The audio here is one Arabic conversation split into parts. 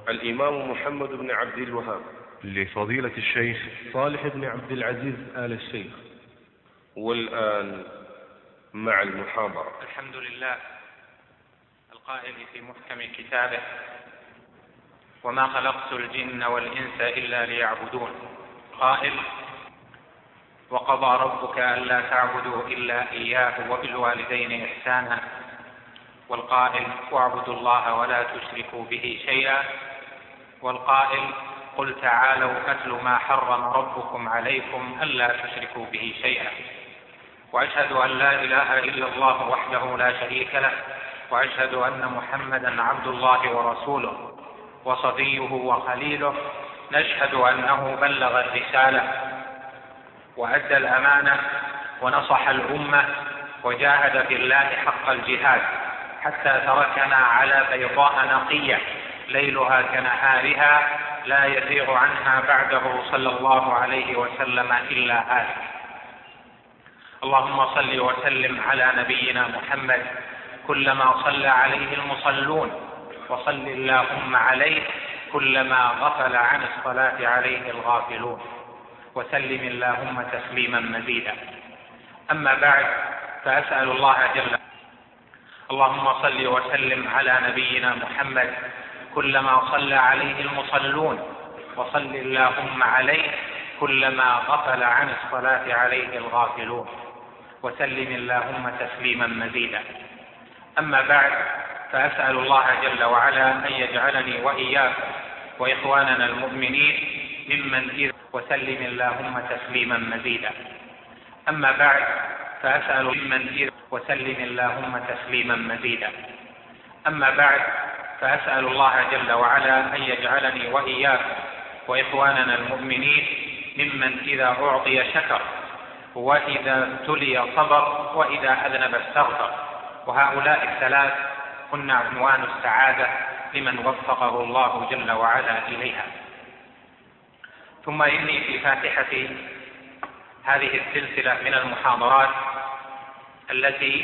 الإمام محمد بن عبد الوهاب لفضيلة الشيخ صالح بن عبد العزيز آل الشيخ. والآن مع المحاضرة. الحمد لله القائل في محكم كتابه: وما خلقت الجن والإنس إلا ليعبدون. قائل: وقضى ربك ألا تعبدوا إلا إياه وبالوالدين إحسانا. والقائل: واعبدوا الله ولا تشركوا به شيئا. والقائل: قل تعالوا أتل ما حرم ربكم عليكم ألا تشركوا به شيئا. وأشهد أن لا إله إلا الله وحده لا شريك له، وأشهد أن محمدا عبد الله ورسوله وصفيه وخليله. نشهد أنه بلغ الرسالة وأدى الأمانة ونصح الأمة وجاهد في الله حق الجهاد حتى تركنا على بيضاء نقية ليلها كنهارها لا يزيغ عنها بعده صلى الله عليه وسلم إلا هالك. اللهم صل وسلم على نبينا محمد كلما صلى عليه المصلون، وصل اللهم عليه كلما غفل عن الصلاة عليه الغافلون، وسلم اللهم تسليما مزيدا. أما بعد، فأسأل الله اللهم صل وسلم على نبينا محمد كلما صلى عليه المصلون، وصل اللهم عليه كلما غفل عن الصلاة عليه الغافلون، وسلم اللهم تسليما مزيدا. أما بعد، فأسأل الله جل وعلا أن يجعلني وإياكم وإخواننا المؤمنين ممن وسلم اللهم تسليما مزيدا. أما بعد، فأسأل وسلم اللهم تسليما مزيدا. أما بعد، فأسأل الله جل وعلا أن يجعلني وإياكم وإخواننا المؤمنين ممن إذا أعطي شكر، وإذا ابتلي صبر، وإذا أذنب استغفر. وهؤلاء الثلاث هن عنوان السعادة لمن وفقه الله جل وعلا إليها. ثم إني في فاتحة هذه السلسلة من المحاضرات التي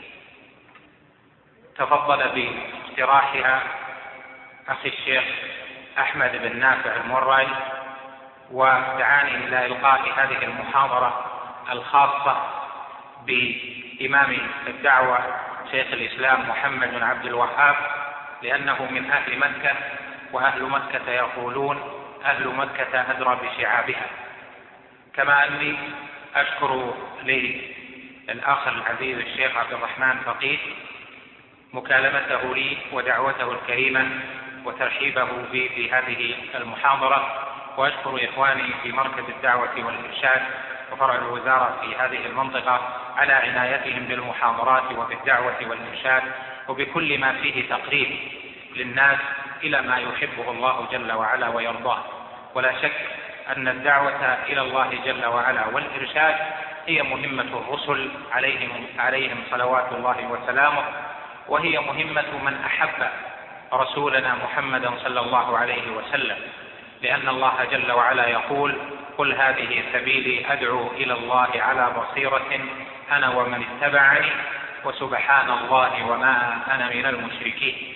تفضل باقتراحها أخي الشيخ أحمد بن نافع المرعي، ودعاني إلى إلقاء هذه المحاضرة الخاصة بإمام الدعوة شيخ الإسلام محمد بن عبد الوهاب، لأنه من أهل مكة، وأهل مكة يقولون أهل مكة أدرى بشعابها. كما أني أشكر للأخ العزيز الشيخ عبد الرحمن فقيه مكالمته لي ودعوته الكريمة وترحيبه بي في هذه المحاضرة، وأشكر إخواني في مركز الدعوة والإرشاد وفرع الوزارة في هذه المنطقة على عنايتهم بالمحاضرات وبالدعوة والإرشاد وبكل ما فيه تقريب للناس إلى ما يحبه الله جل وعلا ويرضاه. ولا شك أن الدعوة إلى الله جل وعلا والإرشاد هي مهمة الرسل عليهم صلوات الله وسلامه، وهي مهمة من أحب رسولنا محمدا صلى الله عليه وسلم، لأن الله جل وعلا يقول: قل هذه سبيلي أدعو إلى الله على بصيرة أنا ومن اتبعني وسبحان الله وما أنا من المشركين.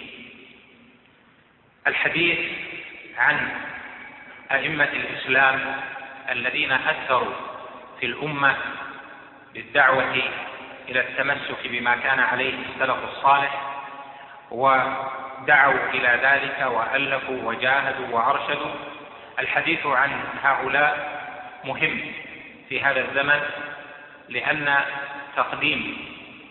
الحديث عن أئمة الإسلام الذين أثروا في الأمة بالدعوة إلى التمسك بما كان عليه السلف الصالح، ودعوا إلى ذلك وألفوا وجاهدوا وأرشدوا. الحديث عن هؤلاء مهم في هذا الزمن، لأن تقديم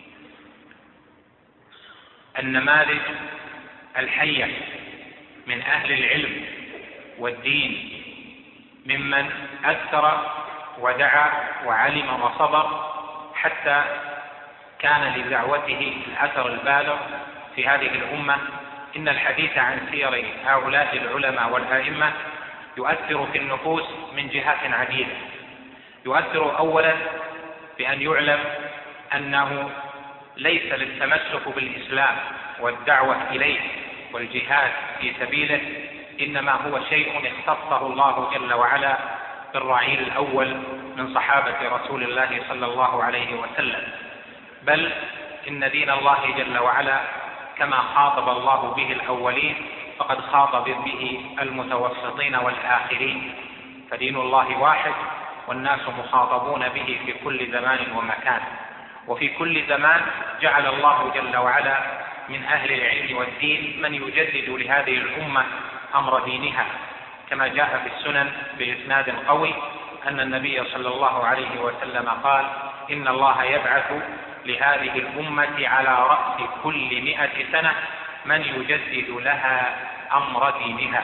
النماذج الحية من أهل العلم والدين ممن أثر ودعا وعلم وصبر حتى كان لدعوته الأثر البالغ في هذه الأمة. إن الحديث عن سير هؤلاء العلماء والأئمة يؤثر في النفوس من جهات عديدة. يؤثر أولا بأن يعلم أنه ليس للتمسك بالإسلام والدعوة إليه والجهاد في سبيله إنما هو شيء اختصه الله جل وعلا بالرعيل الأول من صحابة رسول الله صلى الله عليه وسلم، بل إن دين الله جل وعلا كما خاطب الله به الأولين فقد خاطب به المتوسطين والآخرين، فدين الله واحد والناس مخاطبون به في كل زمان ومكان. وفي كل زمان جعل الله جل وعلا من أهل العلم والدين من يجدد لهذه الأمة أمر دينها، كما جاء في السنن بإسناد قوي أن النبي صلى الله عليه وسلم قال: إن الله يبعث لهذه الأمة على رأس كل 100 سنة من يجدد لها أمر دينها.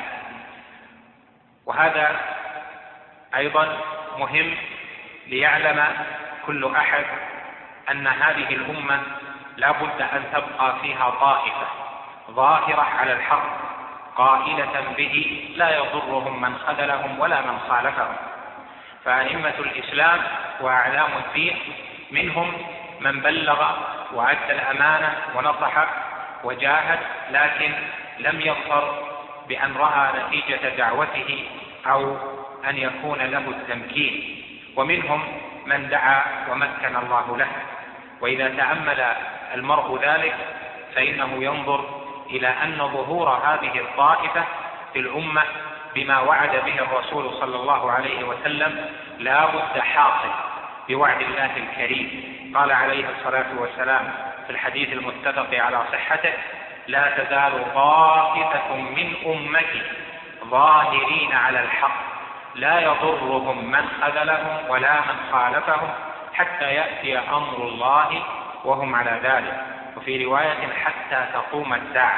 وهذا أيضا مهم ليعلم كل أحد أن هذه الأمة لا بد أن تبقى فيها طائفة ظاهرة على الحق قائلة به لا يضرهم من خذلهم ولا من خالفهم. فأئمة الإسلام وأعلام الدين منهم من بلغ وأدى الأمانة ونصح وجاهد، لكن لم يظفر بأن رأى نتيجة دعوته أو أن يكون له التمكين، ومنهم من دعا ومكن الله له. وإذا تأمل المرء ذلك فإنه ينظر إلى أن ظهور هذه الطائفة في الأمة بما وعد به الرسول صلى الله عليه وسلم لا بد حاصل بوعد الله الكريم. قال عليه الصلاة والسلام في الحديث المتفق على صحته: لا تزال طائفة من أمتي ظاهرين على الحق لا يضرهم من خذلهم ولا من خالفهم حتى يأتي أمر الله وهم على ذلك، وفي رواية حتى تقوم الساعة.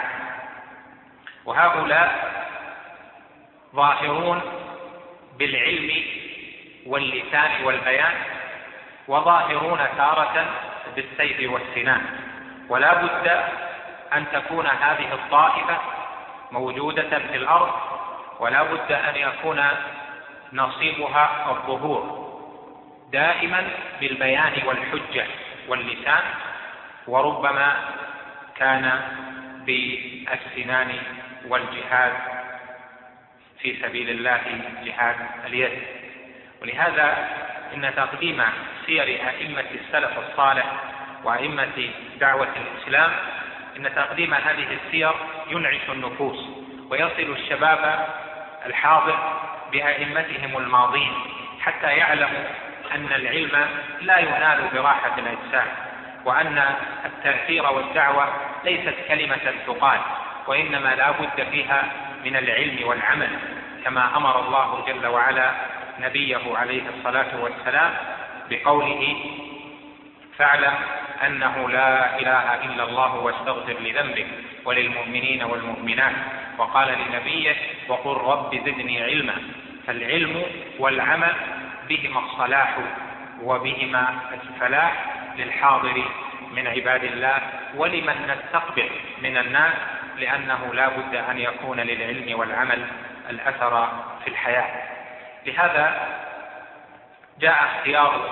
وهؤلاء ظاهرون بالعلم واللسان والبيان، وظاهرون تارة بالسيف والسنان. ولا بد أن تكون هذه الطائفة موجودة في الأرض، ولا بد أن يكون نصيبها الظهور دائما بالبيان والحجة واللسان، وربما كان بالسنان والجهاد في سبيل الله جهاد اليد. ولهذا إن تقديم سير أئمة السلف الصالح وأئمة دعوة الإسلام، إن تقديم هذه السير ينعش النفوس ويصل الشباب الحاضر بأئمتهم الماضين حتى يعلموا أن العلم لا ينال براحة الأجسام، وأن التأثير والدعوة ليست كلمة تقال، وإنما لا بد فيها من العلم والعمل، كما أمر الله جل وعلا نبيه عليه الصلاة والسلام بقوله: فاعلم أنه لا إله إلا الله واستغفر لذنبك وللمؤمنين والمؤمنات. وقال لنبيه: وقل رب زدني علما. فالعلم والعمل بهما الصلاح وبهما الفلاح للحاضر من عباد الله ولمن نستقبل من الناس، لأنه لا بد أن يكون للعلم والعمل الأثر في الحياة. لهذا جاء اختيار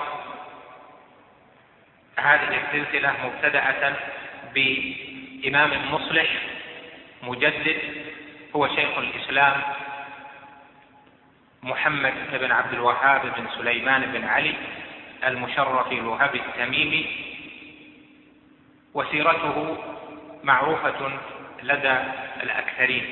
هذه السلسلة مبتدأة بإمام مصلح مجدد هو شيخ الإسلام محمد بن عبد الوهاب بن سليمان بن علي المشرف الوهابي التميمي، وسيرته معروفة لدى الأكثرين،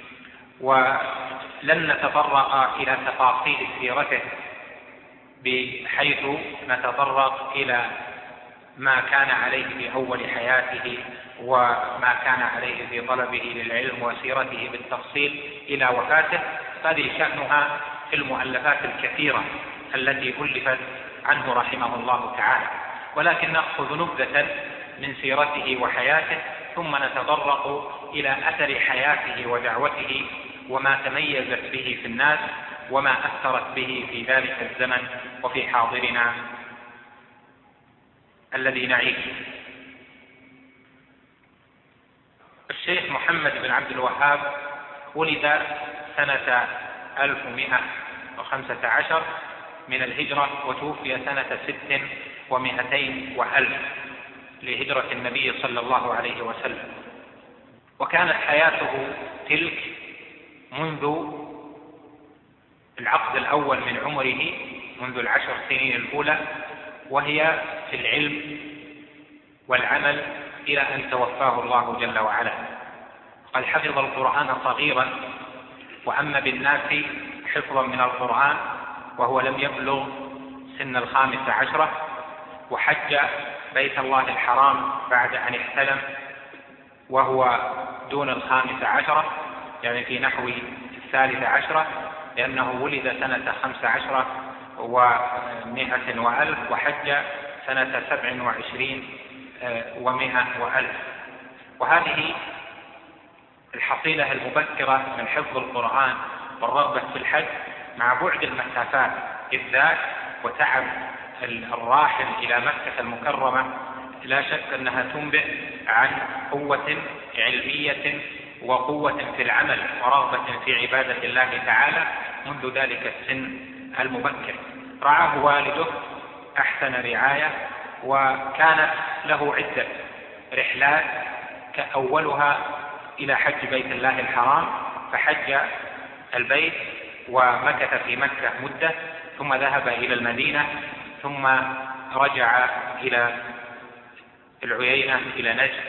ولن نتطرق إلى تفاصيل سيرته بحيث نتطرق إلى ما كان عليه في أول حياته وما كان عليه في طلبه للعلم وسيرته بالتفصيل إلى وفاته. هذه شأنها في المؤلفات الكثيرة التي ألفت عنه رحمه الله تعالى، ولكن نأخذ نبذة من سيرته وحياته، ثم نتطرق إلى أثر حياته ودعوته وما تميزت به في الناس وما أثرت به في ذلك الزمن وفي حاضرنا الذي نعيشه. الشيخ محمد بن عبد الوهاب ولد سنة 1115 من الهجرة، وتوفي سنة 6200 لهجرة النبي صلى الله عليه وسلم. وكانت حياته تلك منذ العقد الأول من عمره، منذ 10 سنين الأولى، وهي في العلم والعمل إلى أن توفاه الله جل وعلا. قد حفظ القرآن صغيرا وأما بالناس حفظا من القرآن وهو لم يبلغ سن 15، وحج بيت الله الحرام بعد أن احتلم وهو دون 15، يعني في نحو 13، لأنه ولد سنة 15 و100 وألف وحج سنة 27 و100 وألف. وهذه الحصيلة المبكرة من حفظ القرآن والرغبة في الحج مع بعد المسافات بالذات وتعب الراحل إلى مكة المكرمة لا شك أنها تنبئ عن قوة علمية وقوة في العمل ورغبة في عبادة الله تعالى منذ ذلك السن المبكر. رعاه والده أحسن رعاية، وكانت له عدة رحلات كأولها إلى حج بيت الله الحرام، فحج البيت ومكث في مكة مدة، ثم ذهب إلى المدينة، ثم رجع إلى العيينة إلى نجد،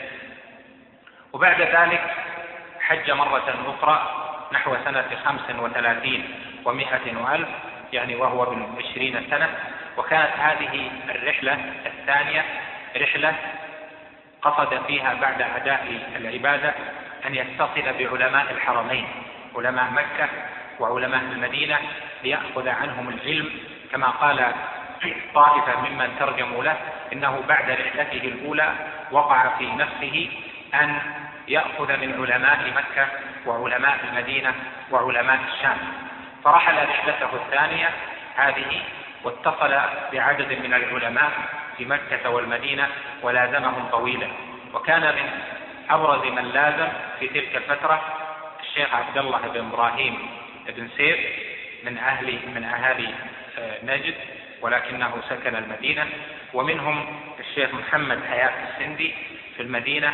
وبعد ذلك حج مرة أخرى نحو سنة 35 و100 وألف، يعني وهو ابن 20 سنة. وكانت هذه الرحلة الثانية رحلة قصد فيها بعد أداء العبادة أن يتصل بعلماء الحرمين، علماء مكة وعلماء المدينة، ليأخذ عنهم العلم، كما قال طائفة ممن ترجموا له إنه بعد رحلته الأولى وقع في نفسه أن يأخذ من علماء مكة وعلماء المدينة وعلماء الشام، فرحل رحلته الثانية هذه واتصل بعدد من العلماء في مكة والمدينة ولازمهم طويلا. وكان من أبرز من لازم في تلك الفترة الشيخ عبد الله بن إبراهيم بن سيف من أهالي نجد، ولكنه سكن المدينة، ومنهم الشيخ محمد حياة السندي في المدينة،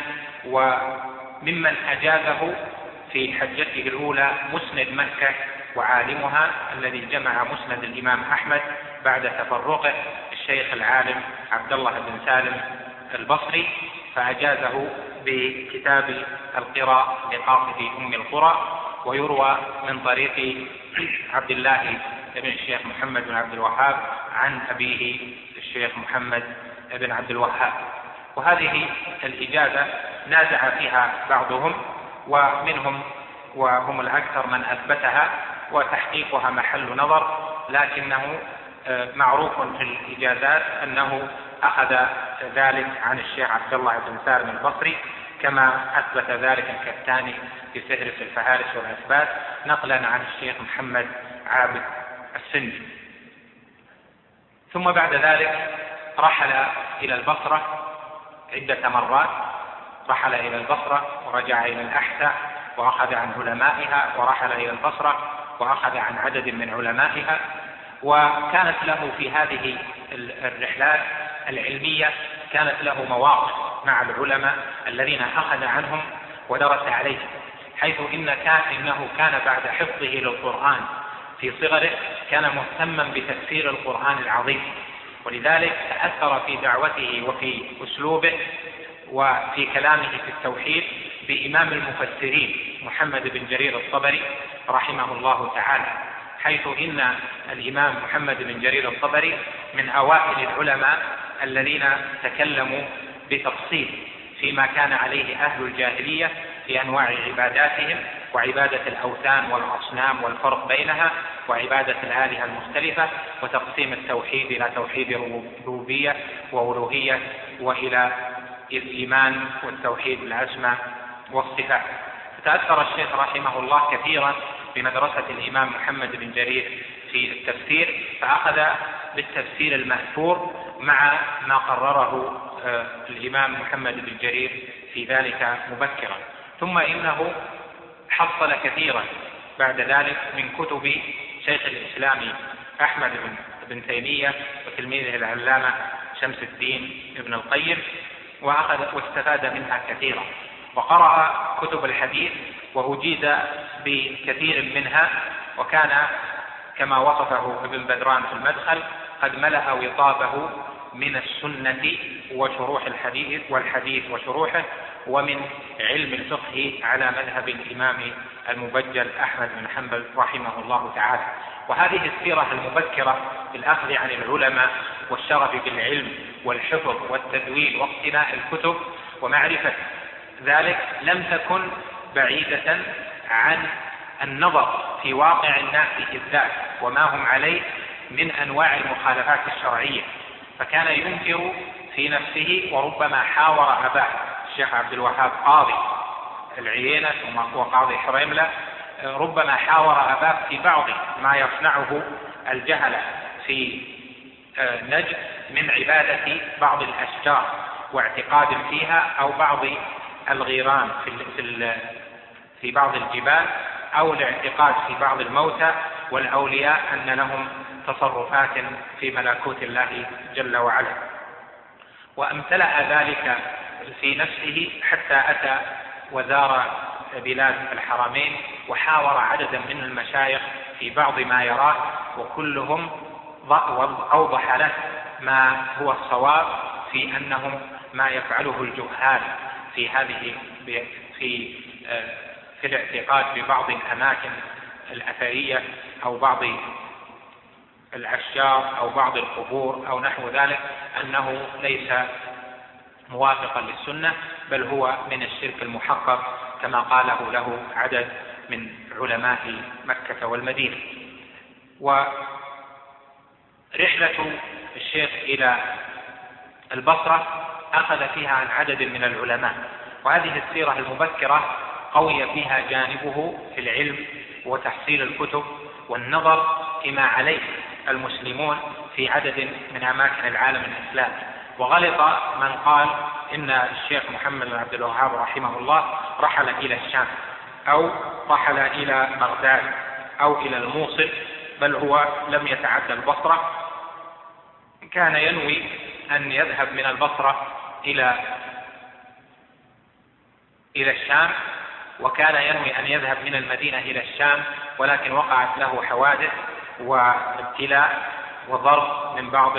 وممن أجازه في حجته الأولى مسند مكة وعالمها الذي جمع مسند الإمام أحمد بعد تفرقه الشيخ العالم عبد الله بن سالم البصري، فأجازه بكتاب القراء لقاصد أم القرى. ويروى من طريق عبد الله بن الشيخ محمد بن عبد الوهاب عن أبيه الشيخ محمد بن عبد الوهاب. وهذه الإجازة نازع فيها بعضهم، ومنهم وهم الأكثر من أثبتها، وتحقيقها محل نظر، لكنه معروف في الإجازات أنه أخذ ذلك عن الشيخ عبد الله بن سالم البصري، كما أثبت ذلك الكتاني في فهرس الفهارس والأثبات نقلا عن الشيخ محمد عابد السندي. ثم بعد ذلك رحل إلى البصرة عدة مرات، رحل إلى البصرة ورجع إلى الأحساء وأخذ عن علمائها، ورحل إلى البصرة وأخذ عن عدد من علمائها. وكانت له في هذه الرحلات العلمية كانت له مواقف مع العلماء الذين أخذ عنهم ودرس عليهم، حيث إنه كان بعد حفظه للقرآن في صغره كان مهتما بتفسير القرآن العظيم، ولذلك تأثر في دعوته وفي أسلوبه وفي كلامه في التوحيد بإمام المفسرين محمد بن جرير الطبري رحمه الله تعالى، حيث إن الإمام محمد بن جرير الطبري من أوائل العلماء الذين تكلموا بتفصيل فيما كان عليه أهل الجاهلية في أنواع عباداتهم، وعبادة الأوثان والأصنام والفرق بينها، وعبادة الآلهة المختلفة، وتقسيم التوحيد إلى توحيد ربوبية وألوهية، وإلى الإيمان والتوحيد الأسماء والصفات. فتأثر الشيخ رحمه الله كثيرا بمدرسة الإمام محمد بن جرير في التفسير، فأخذ بالتفسير المأثور مع ما قرره الإمام محمد بن جرير في ذلك مبكرا. ثم إنه حصل كثيرا بعد ذلك من كتب شيخ الإسلام أحمد بن تيمية وتلميذه العلامة شمس الدين ابن القيم، واستفاد منها كثيرا، وقرأ كتب الحديث وأجيز بكثير منها، وكان كما وصفه ابن بدران في المدخل قد ملأ وطابه من السنة وشروح الحديث والحديث وشروحه، ومن علم الفقه على مذهب الإمام المبجل أحمد بن حنبل رحمه الله تعالى. وهذه السيرة المبكرة في الأخذ عن العلماء والشغف بالعلم والحفظ والتدوين واقتناء الكتب ومعرفة ذلك لم تكن بعيدة عن النظر في واقع الناس بالذات وما هم عليه من أنواع المخالفات الشرعية، فكان ينكر في نفسه وربما حاور أباه الشيخ عبد الوهاب قاضي العيينة وقاضي حريملة، ربما حاور أباه في بعض ما يصنعه الجهلة في نجد من عبادة بعض الأشجار واعتقاد فيها، أو بعض الغيران في بعض الجبال، أو الاعتقاد في بعض الموتى والأولياء أن لهم تصرفات في ملكوت الله جل وعلا. وامتلأ ذلك في نفسه حتى أتى وزار بلاد الحرمين وحاور عددا من المشايخ في بعض ما يراه، وكلهم أوضح له ما هو الصواب في أنهم ما يفعله الجهال في الاعتقاد ببعض الأماكن الأثرية أو بعض الأشجار أو بعض القبور أو نحو ذلك، أنه ليس موافقا للسنة، بل هو من الشرك المحقق كما قاله له عدد من علماء مكة والمدينة. ورحلة الشيخ إلى البصرة أخذ فيها عن عدد من العلماء، وهذه السيرة المبكرة قوي فيها جانبه في العلم وتحصيل الكتب والنظر فيما عليه المسلمون في عدد من أماكن العالم الإسلامي. وغلط من قال إن الشيخ محمد بن عبد الوهاب رحمه الله رحل إلى الشام أو رحل إلى بغداد أو إلى الموصل، بل هو لم يتعدى البصرة، كان ينوي أن يذهب من البصرة إلى الشام، وكان ينوي أن يذهب من المدينة إلى الشام، ولكن وقعت له حوادث وابتلاء وضرب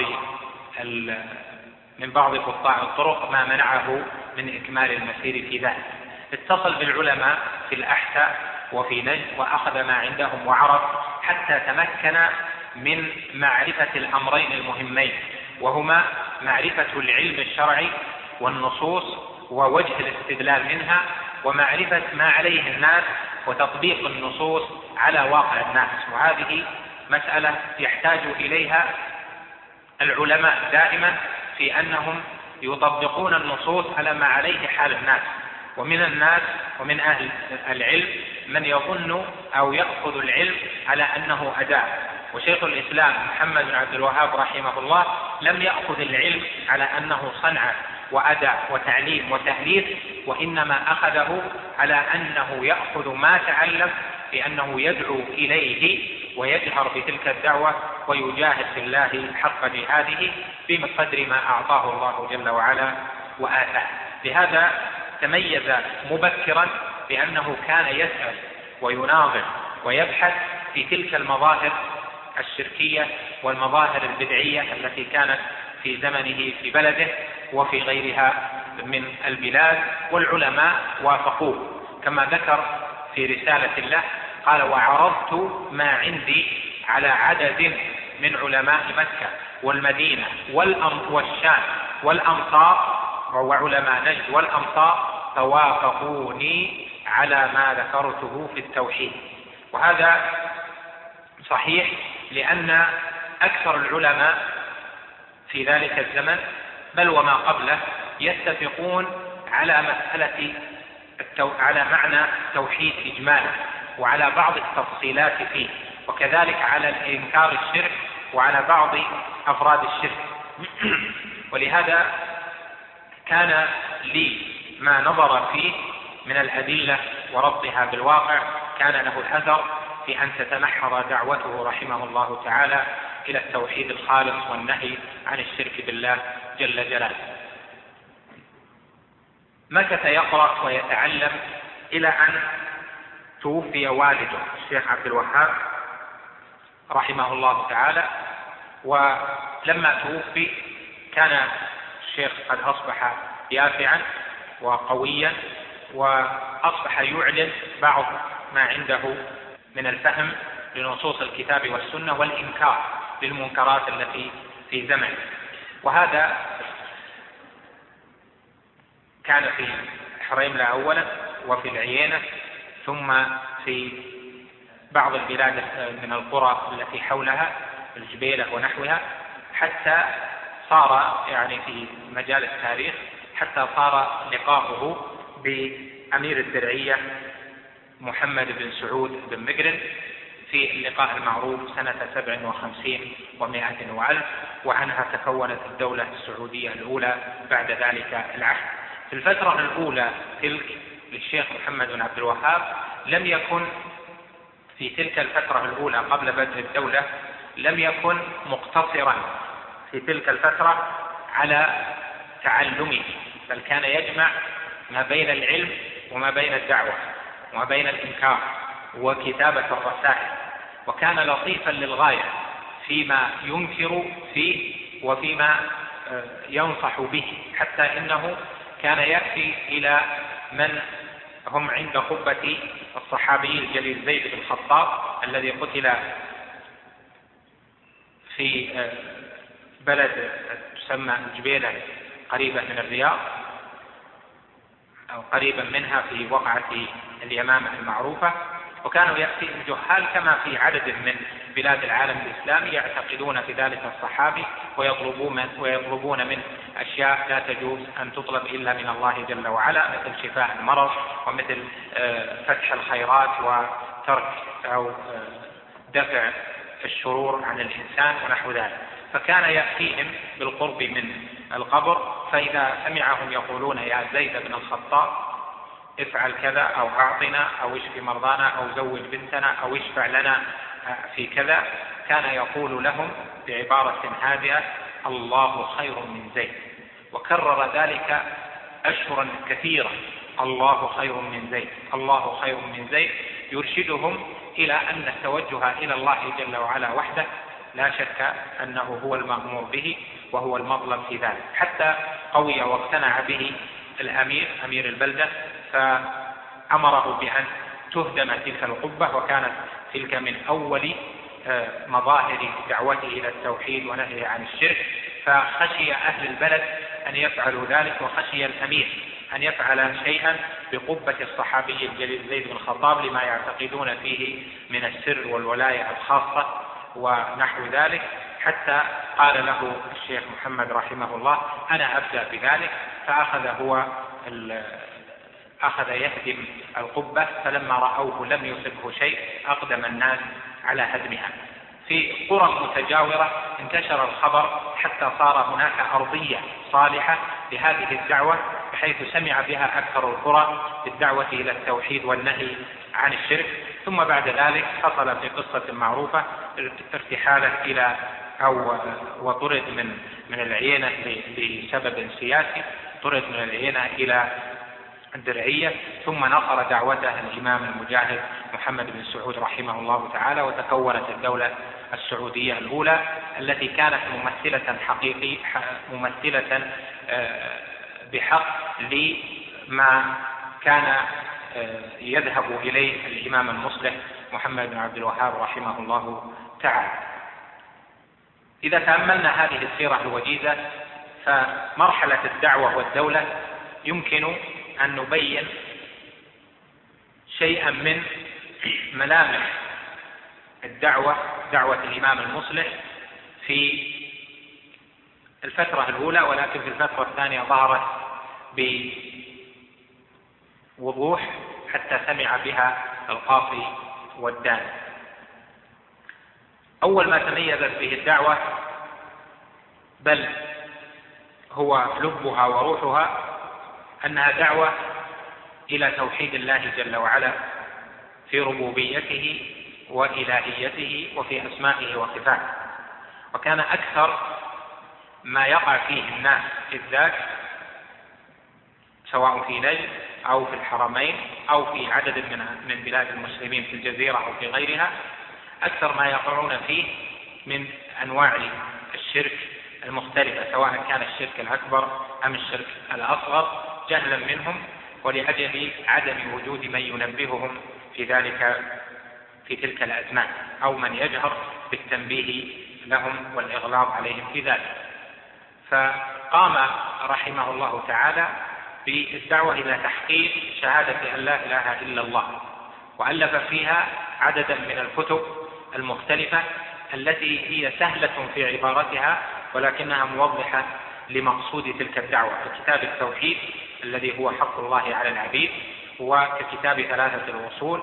من بعض قطاع الطرق ما منعه من إكمال المسير في ذلك. اتصل بالعلماء في الأحساء وفي نجد وأخذ ما عندهم وعرف حتى تمكن من معرفة الأمرين المهمين، وهما معرفة العلم الشرعي والنصوص ووجه الاستدلال منها، ومعرفة ما عليه الناس وتطبيق النصوص على واقع الناس. وهذه مسألة يحتاج إليها العلماء دائما، في أنهم يطبقون النصوص على ما عليه حال الناس. ومن الناس ومن أهل العلم من يظن أو يأخذ العلم على أنه أداة، وشيخ الإسلام محمد بن عبد الوهاب رحمه الله لم يأخذ العلم على أنه صنعة وأداء وتعليم وتهليل، وإنما أخذه على أنه يأخذ ما تعلم بأنه يدعو إليه ويجهر بتلك الدعوة ويجاهد في الله حق جهاده بقدر ما أعطاه الله جل وعلا وآتاه. لهذا تميز مبكرا بأنه كان يسأل ويناظر ويبحث في تلك المظاهر الشركية والمظاهر البدعية التي كانت في زمنه في بلده وفي غيرها من البلاد، والعلماء وافقوه كما ذكر في رسالة له، قال: وعرضت ما عندي على عدد من علماء مكة والمدينة والشام والأمصار وعلماء نجد والأمصار، فوافقوني على ما ذكرته في التوحيد. وهذا صحيح، لأن أكثر العلماء في ذلك الزمن بل وما قبله يتفقون على مسألة على معنى التوحيد إجمالا، وعلى بعض التفصيلات فيه، وكذلك على إنكار الشرك وعلى بعض أفراد الشرك. ولهذا كان لي ما نظر فيه من الأدلة وربطها بالواقع كان له الأثر في أن تتمحض دعوته رحمه الله تعالى إلى التوحيد الخالص والنهي عن الشرك بالله جل جلاله. مكث يقرأ ويتعلم إلى أن توفي والده الشيخ عبد الوهاب رحمه الله تعالى. ولما توفي كان الشيخ قد أصبح يافعا وقويا، وأصبح يعلن بعض ما عنده من الفهم لنصوص الكتاب والسنة والإنكار للمنكرات التي في زمنه. وهذا كان في حريملة أولا، وفي العيينة، ثم في بعض البلاد من القرى التي حولها، الجبيلة ونحوها، حتى صار يعني في مجال التاريخ حتى صار لقاؤه بأمير الدرعية محمد بن سعود بن مقرن في اللقاء المعروف سنة 57 و100 وألف، وعنها تكونت الدولة السعودية الأولى بعد ذلك العهد. في الفترة الأولى تلك للشيخ محمد بن عبد الوهاب لم يكن في تلك الفترة الأولى قبل بدء الدولة لم يكن مقتصرا في تلك الفترة على تعلمه، بل كان يجمع ما بين العلم وما بين الدعوة وما بين الإنكار وكتابة الرسائل، وكان لطيفا للغاية فيما ينكر فيه وفيما ينصح به، حتى إنه كان يأتي إلى من هم عند قبة الصحابي الجليل زيد بن الخطاب الذي قتل في بلد تسمى الجبيلة قريبة من الرياض أو قريبا منها في وقعة اليمامة المعروفة. وكانوا يأتي الجهال كما في عدد من بلاد العالم الإسلامي يعتقدون في ذلك الصحابي ويطلبون منه أشياء لا تجوز أن تطلب إلا من الله جل وعلا، مثل شفاء المرض ومثل فتح الخيرات وترك أو دفع الشرور عن الإنسان ونحو ذلك. فكان يأتيهم بالقرب من القبر، فإذا سمعهم يقولون يا زيد بن الخطاب افعل كذا أو أعطنا أو اشف مرضانا أو زوج بنتنا أو اشفع لنا في كذا، كان يقول لهم بعبارة هادئة الله خير من زيد، وكرر ذلك أشهرا كثيرا، الله خير من زيد، الله خير من زيد، يرشدهم إلى أن التوجه إلى الله جل وعلا وحده لا شك أنه هو المأمور به وهو المطلب في ذلك، حتى قوي واقتنع به الأمير أمير البلدة، فأمره بأن تهدم تلك القبة، وكانت تلك من أول مظاهر دعوته إلى التوحيد ونهيه عن الشرك، فخشي أهل البلد أن يفعلوا ذلك، وخشي الأمير أن يفعل شيئا بقبة الصحابي الجليل زيد بن الخطاب لما يعتقدون فيه من السر والولاية الخاصة ونحو ذلك، حتى قال له الشيخ محمد رحمه الله أنا أبدأ بذلك، فأخذ هو أخذ يهدم القبة، فلما رأوه لم يصبه شيء أقدم الناس على هدمها. في قرى متجاورة انتشر الخبر حتى صار هناك أرضية صالحة لهذه الدعوة، بحيث سمع بها أكثر القرى بالدعوة إلى التوحيد والنهي عن الشرك. ثم بعد ذلك حصل في قصة معروفة ارتحاله إلى وطرد من العيينة بسبب سياسي، طرد من العيينة إلى الدرعية، ثم نصر دعوته الإمام المجاهد محمد بن سعود رحمه الله تعالى، وتكونت الدولة السعودية الأولى التي كانت ممثلة بحق لما كان يذهب إليه الإمام المصلح محمد بن عبد الوهاب رحمه الله تعالى. إذا تأملنا هذه السيرة الوجيزة، فمرحلة الدعوة والدولة يمكن أن نبين شيئا من ملامح دعوة الإمام المصلح في الفترة الأولى، ولكن في الفترة الثانية ظهرت بوضوح حتى سمع بها القاضي والداني. أول ما تميزت به الدعوة، بل هو لبها وروحها، أنها دعوة إلى توحيد الله جل وعلا في ربوبيته وإلهيته وفي أسمائه وصفاته. وكان أكثر ما يقع فيه الناس بالذات سواء في نجد أو في الحرمين أو في عدد من بلاد المسلمين في الجزيرة أو في غيرها، أكثر ما يقعون فيه من أنواع الشرك المختلفة، سواء كان الشرك الأكبر أم الشرك الأصغر، جهلا منهم ولأجل عدم وجود من ينبههم في ذلك في تلك الأزمان، أو من يجهر بالتنبيه لهم والإغلاظ عليهم في ذلك. فقام رحمه الله تعالى بالدعوة إلى تحقيق شهادة أن لا إله إلا الله، وألف فيها عددا من الكتب المختلفة التي هي سهلة في عبارتها ولكنها موضحة لمقصود تلك الدعوة، ككتاب التوحيد الذي هو حق الله على العبيد، وككتاب ثلاثة الأصول،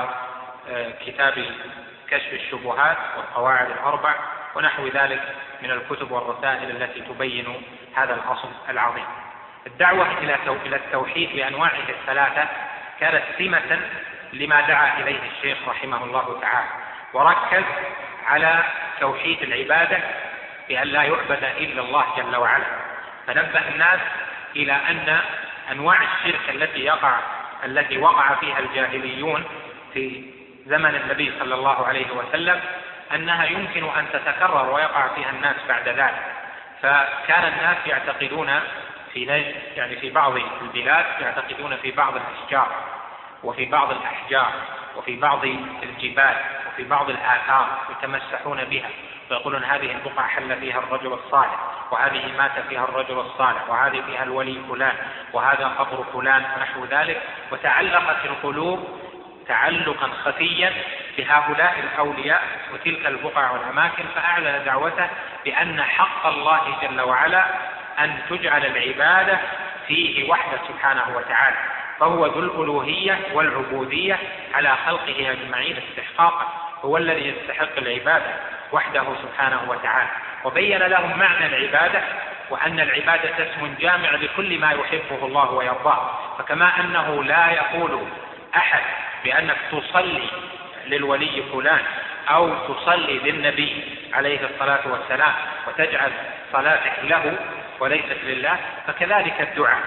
وكتاب كشف الشبهات والقواعد الأربع، ونحو ذلك من الكتب والرسائل التي تبين هذا الأصل العظيم. الدعوة إلى التوحيد بأنواعه الثلاثة كانت سمة لما دعا إليه الشيخ رحمه الله تعالى، وركز على توحيد العبادة بأن لا يعبد إلا الله جل وعلا، فنبه الناس إلى أن أنواع الشرك التي وقع فيها الجاهليون في زمن النبي صلى الله عليه وسلم أنها يمكن أن تتكرر ويقع فيها الناس بعد ذلك. فكان الناس يعتقدون في نجد، يعني في بعض البلاد، يعتقدون في بعض الأشجار وفي بعض الأحجار وفي بعض الجبال وفي بعض الآثار، يتمسحون بها ويقولون هذه البقعة حل فيها الرجل الصالح، وهذه مات فيها الرجل الصالح، وهذه فيها الولي فلان، وهذا قبر فلان، ونحو ذلك. وتعلقت القلوب تعلقا خفيا بهؤلاء الأولياء وتلك البقع والأماكن، فأعلن دعوته بأن حق الله جل وعلا أن تجعل العبادة فيه وحده سبحانه وتعالى، فهو ذو الألوهية والعبودية على خلقه أجمعين استحقاقا، هو الذي يستحق العبادة وحده سبحانه وتعالى. وبين لهم معنى العبادة، وأن العبادة اسم جامع لكل ما يحبه الله ويرضاه. فكما أنه لا يقول أحد بأنك تصلي للولي فلان أو تصلي للنبي عليه الصلاة والسلام وتجعل صلاتك له وليست لله، فكذلك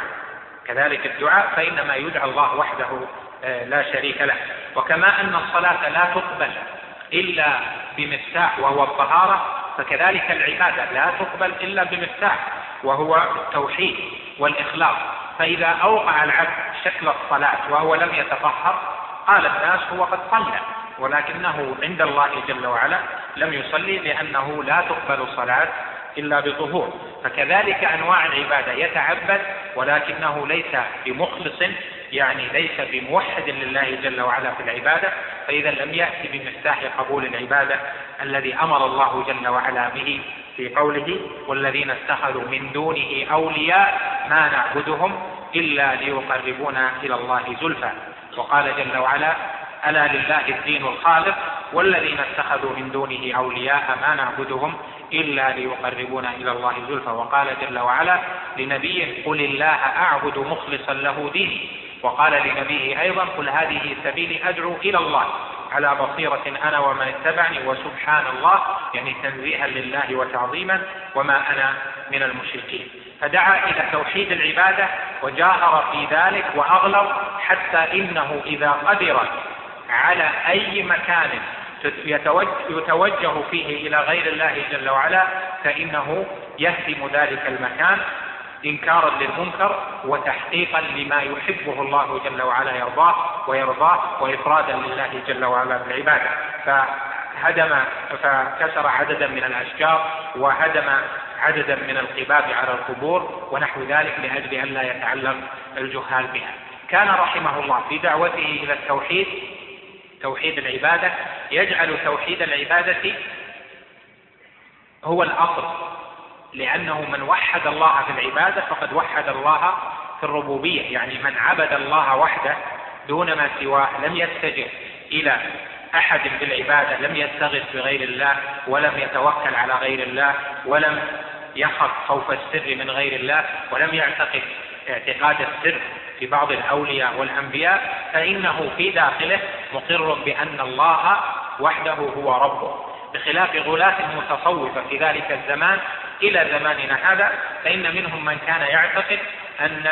الدعاء فإنما يدعى الله وحده لا شريك له. وكما أن الصلاة لا تقبل إلا بمفتاح وهو الطهارة، فكذلك العبادة لا تقبل إلا بمفتاح وهو التوحيد والإخلاص. فإذا أوقع العبد شكل الصلاة وهو لم يتطهر قال الناس هو قد صلى، ولكنه عند الله جل وعلا لم يصلي، لأنه لا تقبل صلاة إلا بطهور. فكذلك أنواع العبادة يتعبد ولكنه ليس بمخلص، يعني ليس بموحد لله جل وعلا في العبادة، فإذا لم يأتي بمفتاح قبول العبادة الذي أمر الله جل وعلا به في قوله والذين اتخذوا من دونه أولياء ما نعبدهم إلا ليقربونا إلى الله زلفى. وقال جل وعلا ألا لله الدين الخالص والذين اتخذوا من دونه أولياء ما نعبدهم إلا ليقربونا إلى الله زلفى. وقال جل وعلا لنبيه قل الله أعبد مخلصا له ديني. وقال لنبيه أيضا قل هذه سبيلي أدعو إلى الله على بصيرة أنا ومن اتبعني وسبحان الله، يعني تنزيها لله وتعظيما، وما أنا من المشركين. فدعا إلى توحيد العبادة وجاهر في ذلك وأغلظ، حتى إنه إذا قدر على أي مكان يتوجه فيه إلى غير الله جل وعلا فإنه يهدم ذلك المكان إنكارا للمنكر وتحقيقا لما يحبه الله جل وعلا ويرضاه وإفرادا لله جل وعلا بالعبادة. فكسر عددا من الأشجار وهدم عددا من القباب على القبور ونحو ذلك لأجل أن لا يتعلم الجهال بها. كان رحمه الله في دعوته إلى التوحيد، توحيد العبادة، يجعل توحيد العبادة هو الأصل، لأنه من وحد الله في العبادة فقد وحد الله في الربوبية، يعني من عبد الله وحده دون ما سواه، لم يتجه إلى أحد بالعبادة، لم يستغث بغير الله ولم يتوكل على غير الله ولم يخف خوف السر من غير الله ولم يعتقد اعتقاد السر في بعض الأولياء والأنبياء، فإنه في داخله مقر بأن الله وحده هو ربه، بخلاف غلاة المتصوفة في ذلك الزمان إلى زماننا هذا، فإن منهم من كان يعتقد أن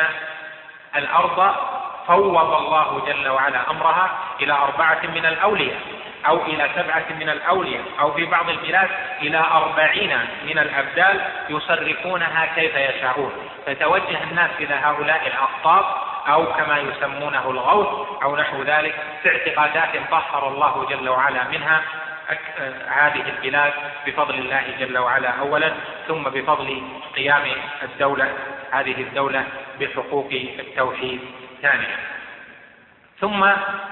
الأرض فوض الله جل وعلا أمرها إلى 4 من الأولياء، أو إلى 7 من الأولياء، أو في بعض البلاد إلى 40 من الأبدال يصرفونها كيف يشاءون. فتوجه الناس إلى هؤلاء الأقطاب أو كما يسمونه الغوث أو نحو ذلك في اعتقادات طهر الله جل وعلا منها هذه البلاد بفضل الله جل وعلا أولا، ثم بفضل قيام هذه الدولة بحقوق التوحيد ثانيا. ثم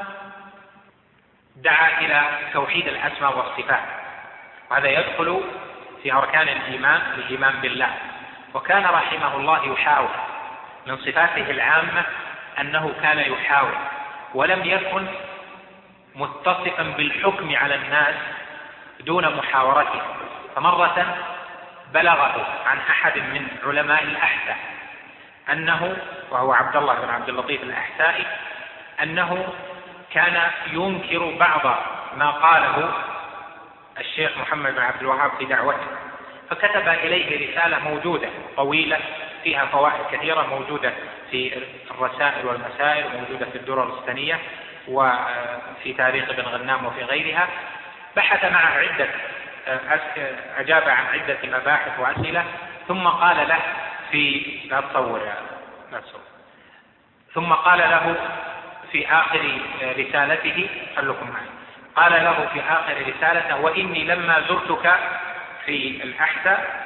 دعا إلى توحيد الأسماء والصفات، وهذا يدخل في أركان الإيمان بالله. وكان رحمه الله يحاول، من صفاته العامة أنه كان يحاول ولم يكن متصفا بالحكم على الناس دون محاورته. فمرة بلغه عن أحد من علماء الأحساء أنه، وهو عبد الله بن عبد اللطيف الأحسائي، أنه كان ينكر بعض ما قاله الشيخ محمد بن عبد الوهاب في دعوته، فكتب إليه رسالة موجودة طويلة فيها فوائد كثيرة، موجودة في الرسائل والمسائل، موجودة في الدرر السنية وفي تاريخ ابن غنام وفي غيرها. بحث معه أجاب عن عدة مباحث وأسئلة، ثم قال له ثم قال له في آخر رسالته، قال له في آخر رسالته: وإني لما زرتك في الأحساء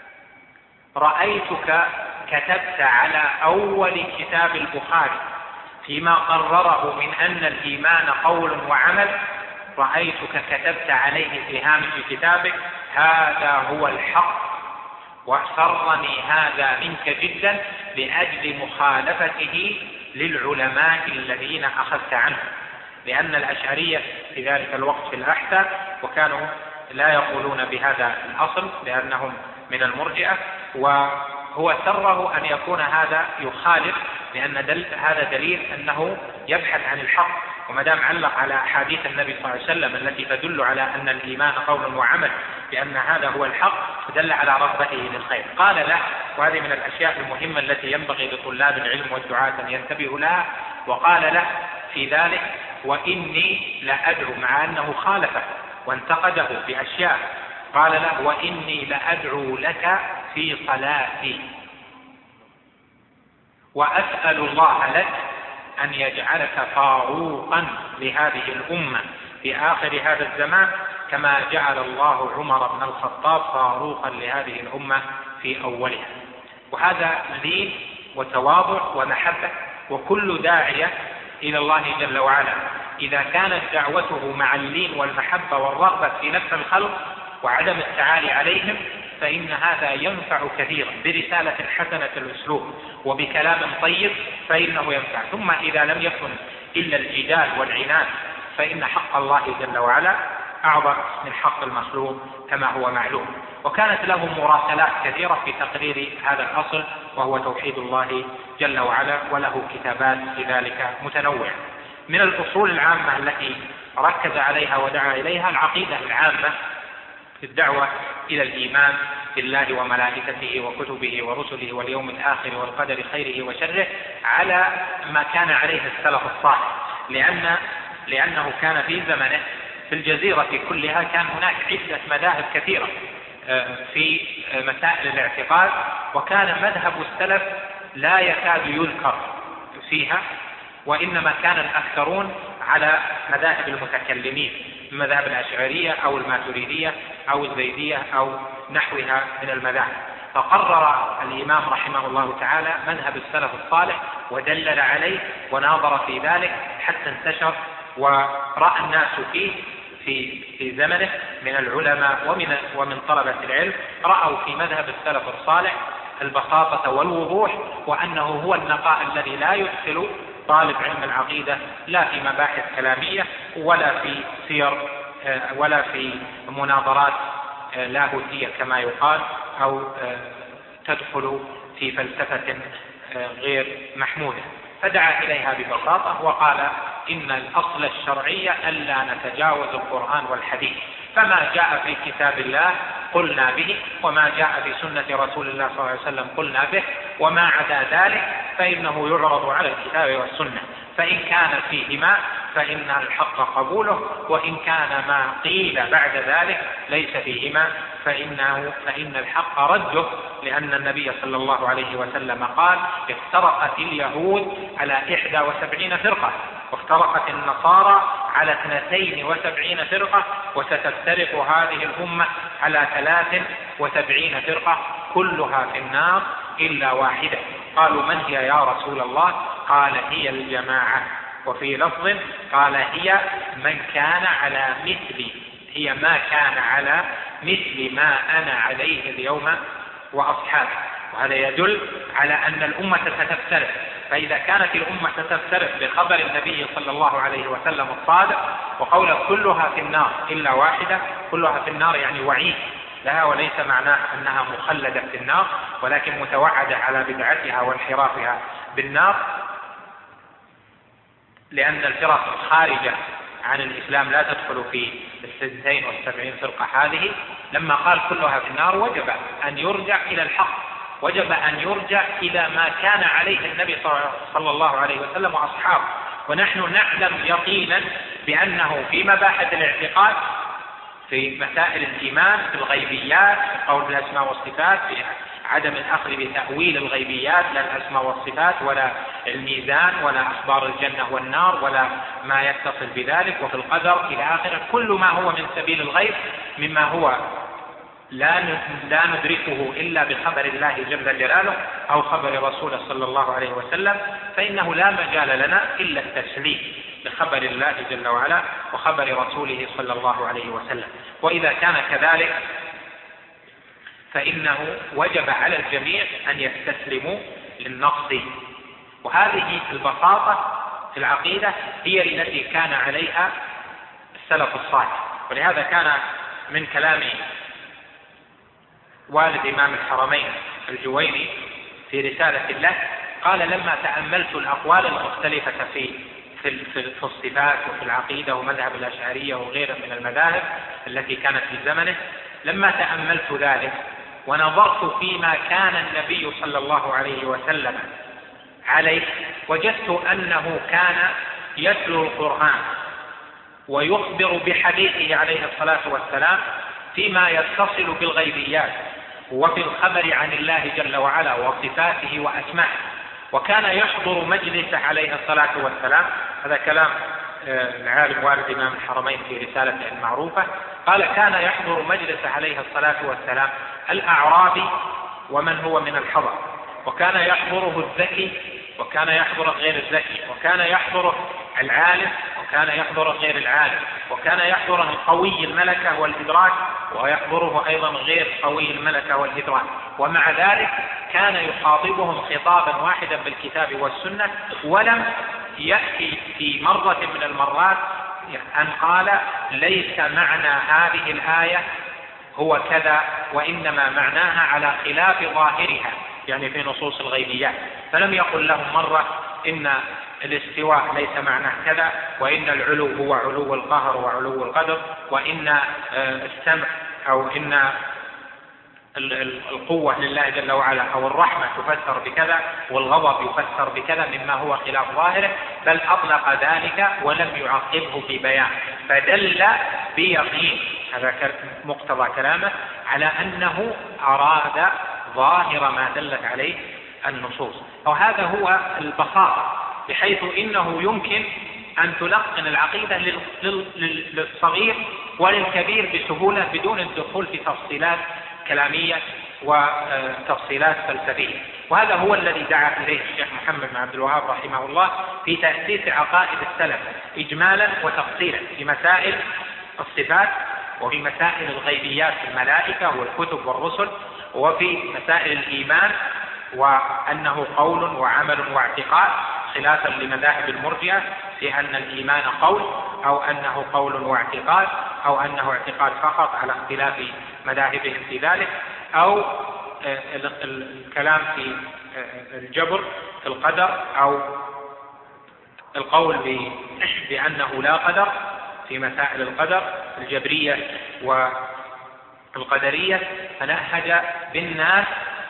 رأيتك كتبت على أول كتاب البخاري فيما قرره من أن الإيمان قول وعمل، رأيتك كتبت عليه في هامش كتابك: هذا هو الحق، وسرني هذا منك جدا لأجل مخالفته للعلماء الذين أخذت عنهم، لأن الأشعرية في ذلك الوقت في الأحساء وكانوا لا يقولون بهذا الأصل لأنهم من المرجئة، وهو سره أن يكون هذا يخالف، لأن هذا دليل أنه يبحث عن الحق. وما دام علق على أحاديث النبي صلى الله عليه وسلم التي تدل على أن الإيمان قول وعمل بأن هذا هو الحق، دل على رغبته للخير. قال له، وهذه من الأشياء المهمة التي ينبغي لطلاب العلم والدعاة أن ينتبهوا لها، وقال له في ذلك: وإني لأدعو، مع أنه خالفه وانتقده بأشياء، قال له: وإني لأدعو لك في صلاتي، وأسأل الله لك أن يجعلك فاروقا لهذه الأمة في آخر هذا الزمان، كما جعل الله عمر بن الخطاب فاروقا لهذه الأمة في أولها. وهذا لين وتواضع ومحبة. وكل داعية إلى الله جل وعلا إذا كانت دعوته مع اللين والمحبة والرغبة في نفس الخلق وعدم التعالي عليهم، فإن هذا ينفع كثيرا برسالة حسنة الأسلوب وبكلام طيب، فإنه ينفع. ثم إذا لم يكن إلا الجدال والعناد، فإن حق الله جل وعلا أعظم من حق المخلوق كما هو معلوم. وكانت له مراسلات كثيرة في تقرير هذا الأصل وهو توحيد الله جل وعلا، وله كتابات في ذلك متنوعة. من الأصول العامة التي ركز عليها ودعا إليها العقيدة العامة في الدعوة إلى الإيمان بالله وملائكته وكتبه ورسله واليوم الآخر والقدر خيره وشره على ما كان عليه السلف الصالح، لأنه كان في زمنه في الجزيرة كلها كان هناك عدة مذاهب كثيرة في مسائل الاعتقاد، وكان مذهب السلف لا يكاد يذكر فيها، وإنما كان الأكثرون على مذاهب المتكلمين، مذاهب الأشعرية أو الماتريدية أو الزيدية أو نحوها من المذاهب. فقرر الإمام رحمه الله تعالى مذهب السلف الصالح ودلل عليه وناظر في ذلك حتى انتشر، ورأى الناس فيه في زمنه من العلماء ومن طلبة العلم رأوا في مذهب السلف الصالح البساطة والوضوح، وأنه هو النقاء الذي لا يدخل طالب علم العقيدة لا في مباحث كلامية ولا في سير ولا في مناظرات لاهوتية كما يقال، أو تدخل في فلسفة غير محمودة. فدعا إليها ببساطة وقال: إن الأصل الشرعي ألا نتجاوز القرآن والحديث، فما جاء في كتاب الله قلنا به، وما جاء في سنة رسول الله صلى الله عليه وسلم قلنا به، وما عدا ذلك فإنه يعرض على الكتاب والسنة، فإن كان فيهما فإن الحق قبوله، وإن كان ما قيل بعد ذلك ليس فيهما فإن الحق رده، لأن النبي صلى الله عليه وسلم قال: افترقت اليهود على 71 فرقة، وافترقت النصارى على 72 فرقة، وستفترق هذه الأمة على 73 فرقة، كلها في النار إلا واحدة. قالوا: من هي يا رسول الله؟ قال: هي الجماعة. وفي لفظ قال: هي من كان على مثلي، هي ما كان على مثل ما أنا عليه اليوم وأصحابي. وهذا يدل على أن الأمة ستفترق. فإذا كانت الأمة ستفترق بخبر النبي صلى الله عليه وسلم الصادق، وقوله كلها في النار إلا واحدة، كلها في النار يعني وعيد لها، وليس معناه أنها مخلدة في النار، ولكن متوعدة على بدعتها وانحرافها بالنار، لأن الفرق الخارجة عن الإسلام لا تدخل في 72 فرقة هذه. لما قال كلها في النار وجب أن يرجع إلى الحق، وجب أن يرجع إلى ما كان عليه النبي صلى الله عليه وسلم وأصحابه. ونحن نعلم يقينا بأنه في مباحث الاعتقاد، في مسائل الإيمان، في الغيبيات، في قول الأسماء والصفات، في عدم الأخذ بتأويل الغيبيات، لا الأسماء والصفات ولا الميزان ولا أخبار الجنة والنار ولا ما يتصل بذلك، وفي القدر إلى آخره، كل ما هو من سبيل الغيب مما هو لا ندركه إلا بخبر الله جل جلاله أو خبر رسوله صلى الله عليه وسلم، فإنه لا مجال لنا إلا التسليم بخبر الله جل وعلا وخبر رسوله صلى الله عليه وسلم. وإذا كان كذلك فإنه وجب على الجميع أن يستسلموا للنقص. وهذه البساطة في العقيدة هي التي كان عليها السلف الصالح. ولهذا كان من كلام والد إمام الحرمين الجويني في رسالة له، قال: لما تأملت الأقوال المختلفة في الصفات وفي العقيدة ومذهب الأشعرية وغيره من المذاهب التي كانت في زمنه، لما تأملت ذلك ونظرت فيما كان النبي صلى الله عليه وسلم عليه، وجدت أنه كان يتلو القرآن ويخبر بحديثه عليه الصلاة والسلام فيما يتصل بالغيبيات وفي الخبر عن الله جل وعلا وصفاته وأسمائه. وكان يحضر مجلسه عليه الصلاة والسلام، هذا كلام العالم والد إمام الحرمين في رسالته المعروفة، قال: كان يحضر مجلسه عليه الصلاة والسلام الأعرابي ومن هو من الحضر، وكان يحضره الذكي وكان يحضر غير الذكي، وكان يحضر العالم وكان يحضر غير العالم، وكان يحضر القوي الملكة والإدراك ويحضره أيضا غير قوي الملكة والإدراك. ومع ذلك كان يخاطبهم خطابا واحدا بالكتاب والسنة، ولم يأتي في مرة من المرات أن قال: ليس معنى هذه الآية هو كذا، وإنما معناها على خلاف ظاهرها، يعني في نصوص الغيبيات. فلم يقل لهم مرة إن الاستواء ليس معناه كذا، وإن العلو هو علو القهر وعلو القدر، وإن السمع أو إن القوة لله جل وعلا أو الرحمة تفسر بكذا والغضب يفسر بكذا مما هو خلاف ظاهره، بل أطلق ذلك ولم يعقبه في بيان، فدل بيقين، هذا مقتضى كلامه، على أنه أراد ظاهر ما دلت عليه النصوص. وهذا هو البساطة، بحيث إنه يمكن أن تلقن العقيدة للصغير وللكبير بسهولة بدون الدخول في تفصيلات كلامية وتفصيلات فلسفية. وهذا هو الذي دعا إليه الشيخ محمد بن عبد الوهاب رحمه الله في تأسيس عقائد السلف إجمالا وتفصيلا في مسائل الصفات، وفي مسائل الغيبيات في الملائكة والكتب والرسل، وفي مسائل الإيمان وأنه قول وعمل واعتقاد، خلافا لمذاهب المرجئة في أن الإيمان قول أو أنه قول واعتقاد أو أنه اعتقاد فقط، على اختلاف مذاهبهم في ذلك، أو الكلام في الجبر في القدر، أو القول بأنه لا قدر في مسائل القدر الجبرية والقدرية. فنهج بالناس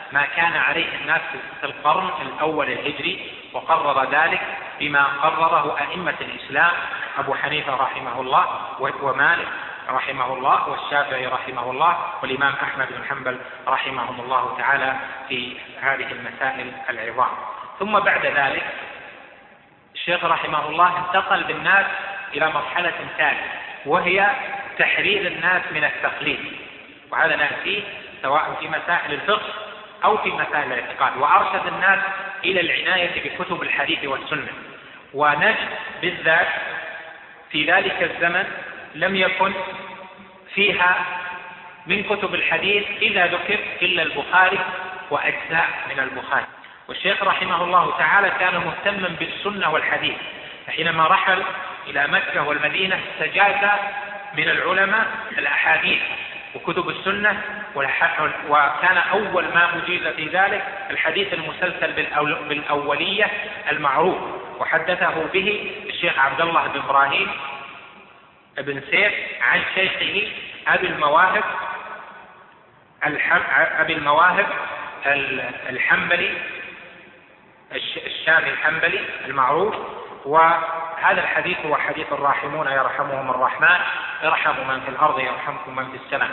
ما كان عليه الناس في القرن الأول الهجري، وقرر ذلك بما قرره أئمة الإسلام أبو حنيفة رحمه الله ومالك رحمه الله والشافعي رحمه الله والإمام أحمد بن حنبل رحمهم الله تعالى في هذه المسائل العظام. ثم بعد ذلك الشيخ رحمه الله انتقل بالناس إلى مرحلة ثانية، وهي تحرير الناس من التقليد، وهذا نأتيه سواء في مسائل الفقه أو في مسائل الاعتقاد. وأرشد الناس إلى العناية بكتب الحديث والسنة، ونجد بالذات في ذلك الزمن لم يكن فيها من كتب الحديث إذا ذكر إلا البخاري وأجزاء من البخاري. والشيخ رحمه الله تعالى كان مهتما بالسنة والحديث، فحينما رحل إلى مكة والمدينة استجاز من العلماء الأحاديث وكتب السنة، وكان أول ما أجيز في ذلك الحديث المسلسل بالأولية المعروف، وحدثه به الشيخ عبد الله بن إبراهيم بن سيف عن شيخه أبي المواهب الحنبلي الشامي الحنبلي المعروف. وهذا الحديث هو حديث الراحمون يرحمهم الرحمن، ارحموا من في الأرض يرحمكم من في السماء.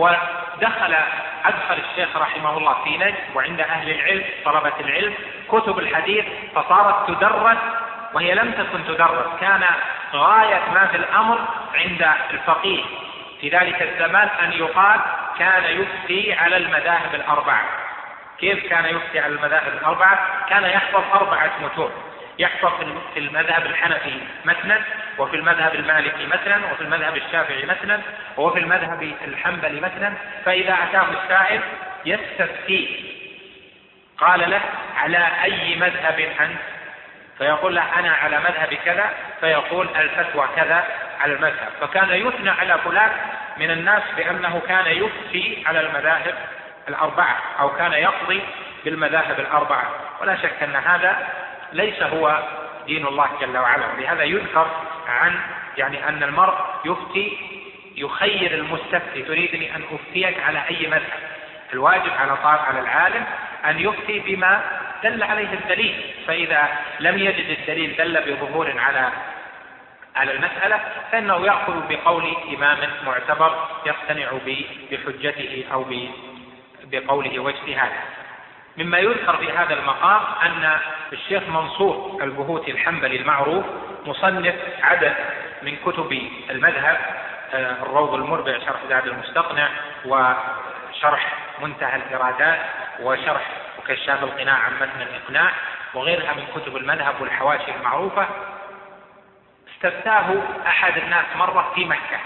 أدخل الشيخ رحمه الله في نجد وعند أهل العلم طلبة العلم كتب الحديث، فصارت تدرس وهي لم تكن تدرس. كان غاية ما في الأمر عند الفقيه في ذلك الزمان أن يقال كان يفتي على المذاهب الأربعة. كيف كان يفتي على المذاهب الأربعة؟ كان يحفظ 4 متون، يحفظ في المذهب الحنفي متنا، وفي المذهب المالكي متنا، وفي المذهب الشافعي متنا، وفي المذهب الحنبلي متنا. فإذا أتاه السائل يستفتيه قال له على أي مذهب أنت؟ فيقول له أنا على مذهب كذا، فيقول الفتوى كذا على المذهب. فكان يثنى على فلان من الناس بأنه كان يفتي على المذاهب الأربعة أو كان يقضي بالمذاهب الأربعة. ولا شك أن هذا ليس هو دين الله جل وعلا. لهذا يذكر عن أن المرء يفتي يخير المستفتي، تريدني أن أفتيك على أي مذهب؟ الواجب على العالم أن يفتي بما دل عليه الدليل، فإذا لم يجد الدليل دل بظهور على المسألة فإنه يأخذ بقول إمام معتبر يقتنع بحجته أو بقوله واجتهاده. مما يذكر في هذا المقام أن الشيخ منصور البهوتي الحنبلي المعروف مصنف عدد من كتب المذهب، الروض المربع شرح زاد المستقنع، وشرح منتهى الإرادات، وشرح وكشاف القناع عن متن الإقناع، وغيرها من كتب المذهب والحواشي المعروفة. استفتاه أحد الناس مرة في مكة،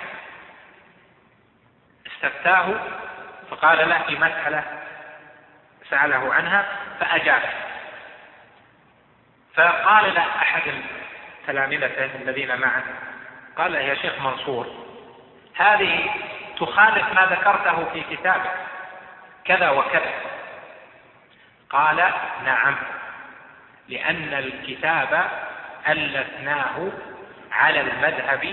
استفتاه فقال له في مسألة سأله عنها فأجاب، فقال له أحد التلامذة الذين معه قال له يا شيخ منصور هذه تخالف ما ذكرته في كتابك كذا وكذا. قال نعم، لأن الكتاب ألفناه على المذهب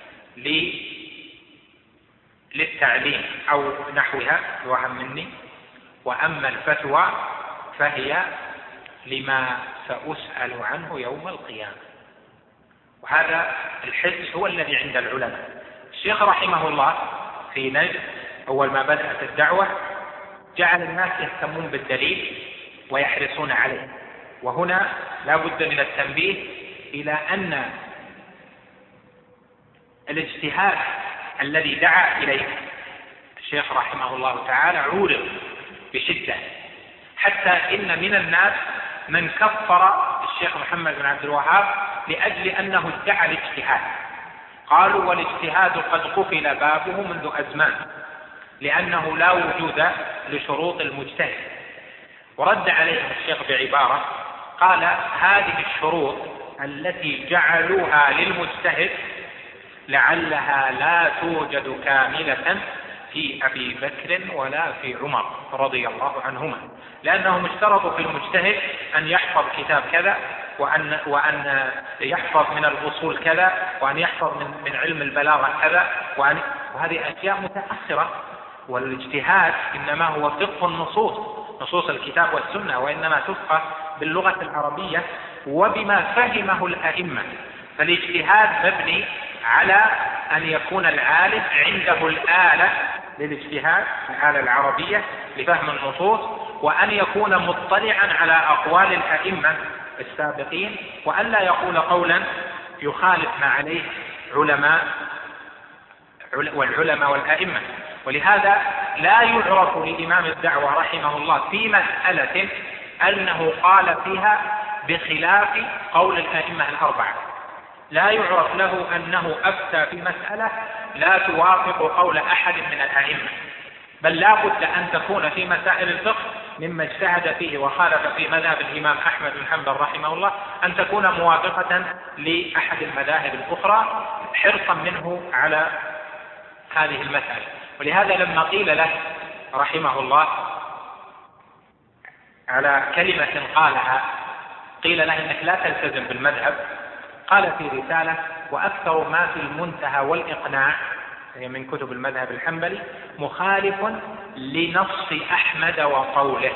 للتعليم أو نحوها يوهم مني، وأما الفتوى فهي لما سأسأل عنه يوم القيامة. وهذا الحس هو الذي عند العلماء. الشيخ رحمه الله في نجد أول ما بدأت الدعوة جعل الناس يهتمون بالدليل ويحرصون عليه. وهنا لا بد من التنبيه إلى أن الاجتهاد الذي دعا إليه الشيخ رحمه الله تعالى عورض بشدة، حتى إن من الناس من كفر الشيخ محمد بن عبد الوهاب لأجل أنه ادعى الاجتهاد. قالوا والاجتهاد قد قفل بابه منذ أزمان لأنه لا وجود لشروط المجتهد. ورد عليه الشيخ بعبارة قال هذه الشروط التي جعلوها للمجتهد لعلها لا توجد كاملة في أبي بكر ولا في عمر رضي الله عنهما، لأنهم اشترطوا في المجتهد أن يحفظ كتاب كذا، وأن يحفظ من الأصول كذا، وأن يحفظ من علم البلاغة كذا، وهذه أشياء متأخرة. والاجتهاد إنما هو فقه النصوص نصوص الكتاب والسنة، وإنما تفقه باللغة العربية وبما فهمه الأئمة. فالاجتهاد مبني على أن يكون العالم عنده الآلة للاجتهاد، الآلة العربية لفهم النصوص، وأن يكون مطلعا على أقوال الأئمة السابقين، وأن لا يقول قولا يخالف ما عليه والعلماء والأئمة. ولهذا لا يعرف لإمام الدعوة رحمه الله في مسألة أنه قال فيها بخلاف قول الأئمة الأربعة، لا يعرف له أنه أفتى في مسألة لا توافق قول أحد من الأئمة، بل لا بد أن تكون في مسائل الفقه مما اجتهد فيه وخالف في مذهب الإمام أحمد بن حنبل رحمه الله أن تكون موافقة لأحد المذاهب الأخرى حرصا منه على هذه المسألة. ولهذا لما قيل له رحمه الله على كلمة قالها، قيل له إنك لا تلتزم بالمذهب، قال في رسالة: وأكثر ما في المنتهى والإقناع من كتب المذهب الحنبلي مخالف لنص أحمد وقوله.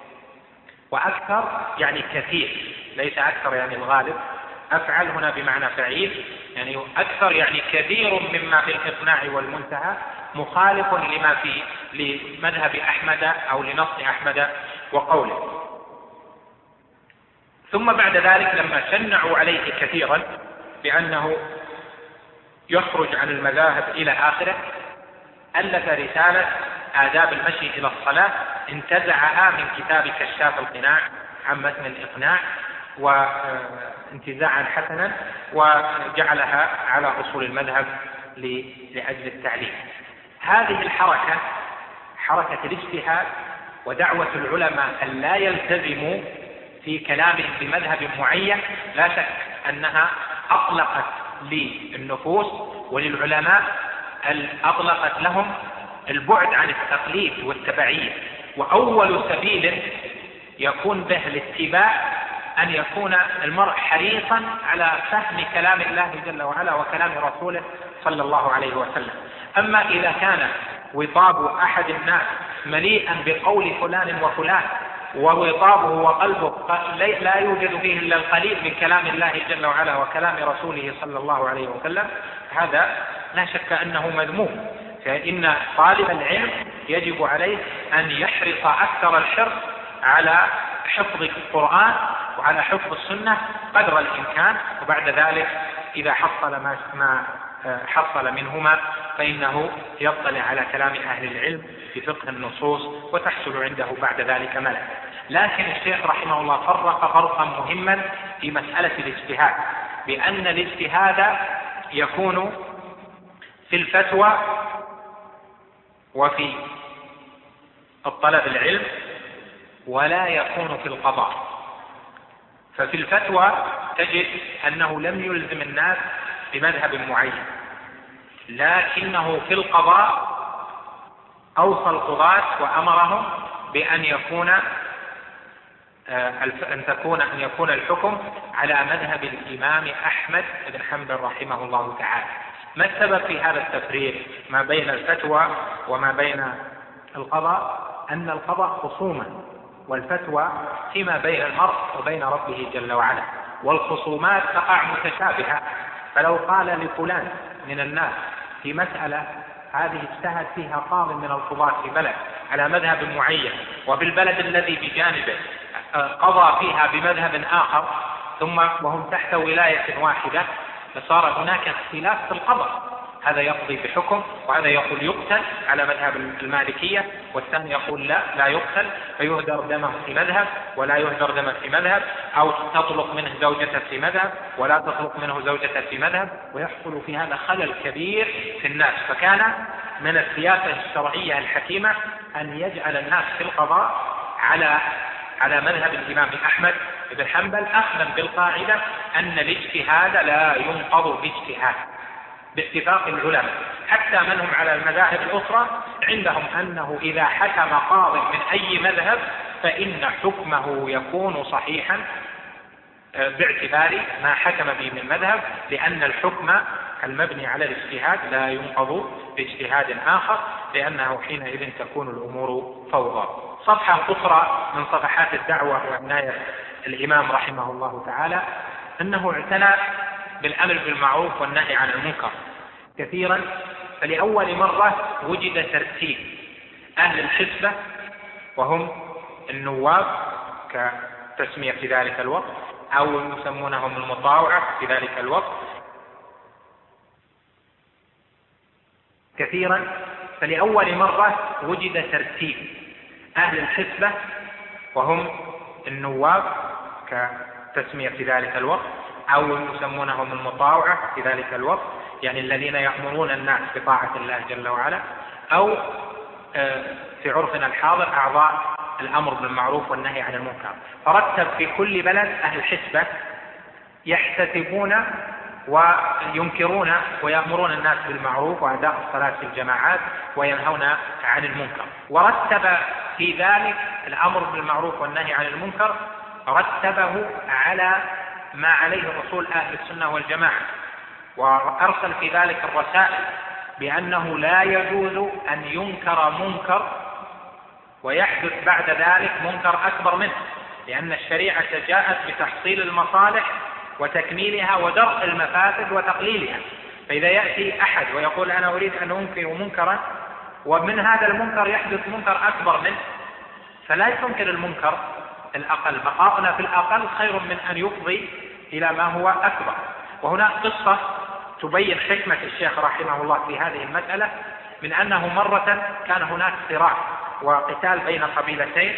وأكثر يعني كثير، ليس أكثر يعني الغالب، أفعل هنا بمعنى فعيل، يعني أكثر يعني كثير مما في الإقناع والمنتهى مخالف لما في لمذهب أحمد أو لنص أحمد وقوله. ثم بعد ذلك لما شنعوا عليه كثيرا بأنه يخرج عن المذاهب إلى آخره، ألف رسالة آداب المشي إلى الصلاة انتزعها من كتاب كشاف القناع عن متن الإقناع وانتزاعا حسنا، وجعلها على أصول المذهب لأجل التعليم. هذه الحركة، حركة الاجتهاد ودعوة العلماء أن لا يلتزموا في كلامهم بمذهب معين، لا شك أنها أطلقت للنفوس وللعلماء، أطلقت لهم البعد عن التقليد والتبعية. وأول سبيل يكون به الاتباع أن يكون المرء حريصا على فهم كلام الله جل وعلا وكلام رسوله صلى الله عليه وسلم. أما إذا كان وطاب أحد الناس مليئا بقول فلان وفلان، ووطابه وقلبه لا يوجد فيه إلا القليل من كلام الله جل وعلا وكلام رسوله صلى الله عليه وسلم، هذا لا شك أنه مذموم. فإن طالب العلم يجب عليه أن يحرص أكثر الحرص على حفظ القرآن وعلى حفظ السنة قدر الإمكان، وبعد ذلك إذا حصل ما حصل منهما فإنه يطلع على كلام أهل العلم في فقه النصوص وتحصل عنده بعد ذلك ملكة. لكن الشيخ رحمه الله فرق فرقا مهما في مسألة الاجتهاد، بأن الاجتهاد يكون في الفتوى وفي الطلب العلم، ولا يكون في القضاء. ففي الفتوى تجد أنه لم يلزم الناس بمذهب معين، لكنه في القضاء أوصى القضاة وأمرهم بأن يكون الحكم على مذهب الإمام أحمد بن حنبل رحمه الله تعالى. ما السبب في هذا التفريق ما بين الفتوى وما بين القضاء؟ أن القضاء خصوما، والفتوى فيما بين المرء وبين ربه جل وعلا، والخصومات تقع متشابهة. فلو قال لفلان من الناس في مسألة هذه اجتهد فيها قاض من القضاة في بلد على مذهب معين، وبالبلد الذي بجانبه قضى فيها بمذهب آخر، ثم وهم تحت ولاية واحدة، فصار هناك اختلاف في القضاء. هذا يقضي بحكم، وهذا يقول يقتل على مذهب المالكية، والثاني يقول لا يقتل، فيهدر دمه في مذهب ولا يهدر دمه في مذهب، أو تطلق منه زوجة في مذهب ولا تطلق منه زوجة في مذهب، ويحصل في هذا خلل كبير في الناس. فكان من السياسة الشرعية الحكيمة أن يجعل الناس في القضاء على مذهب الإمام أحمد بن حنبل، أخذا بالقاعدة أن الاجتهاد لا ينقض باجتهاد باتفاق العلماء. حتى من هم على المذاهب الأخرى عندهم أنه إذا حكم قاض من أي مذهب فإن حكمه يكون صحيحا باعتبار ما حكم به من مذهب، لأن الحكم المبني على الاجتهاد لا ينقض باجتهاد آخر. لأنه حينئذ تكون الأمور فوضى. صفحة أخرى من صفحات الدعوة وعناية الإمام رحمه الله تعالى أنه اعتنى بالأمر بالمعروف والنهي عن المنكر كثيرا، فلأول مرة وجد ترتيب أهل الحسبة وهم النواب كتسمية في ذلك الوقت، أو يسمونهم المطاوعة في ذلك الوقت كثيرا، فلأول مرة وجد ترتيب أهل الحسبة وهم النواب كتسمية في ذلك الوقت، أو يسمونهم المطاوعة في ذلك الوقت، يعني الذين يأمرون الناس بطاعة الله جل وعلا، أو في عرفنا الحاضر أعضاء الأمر بالمعروف والنهي عن المنكر. فرتب في كل بلد أهل الحسبة يحتسبون وينكرون ويأمرون الناس بالمعروف وأداء الصلاة في الجماعات وينهون عن المنكر. ورتب في ذلك الأمر بالمعروف والنهي عن المنكر رتبه على ما عليه أصول أهل السنة والجماعة، وأرسل في ذلك الرسائل بأنه لا يجوز أن ينكر منكر ويحدث بعد ذلك منكر أكبر منه، لأن الشريعة جاءت بتحصيل المصالح وتكميلها ودرء المفاسد وتقليلها. فإذا يأتي أحد ويقول أنا أريد أن أنكر منكرا ومن هذا المنكر يحدث منكر أكبر منه، فلا تنكر المنكر الأقل، بقاؤنا في الأقل خير من أن يفضي إلى ما هو أكبر. وهنا قصة تبين حكمة الشيخ رحمه الله في هذه المسألة، من أنه مرة كان هناك صراع وقتال بين قبيلتين،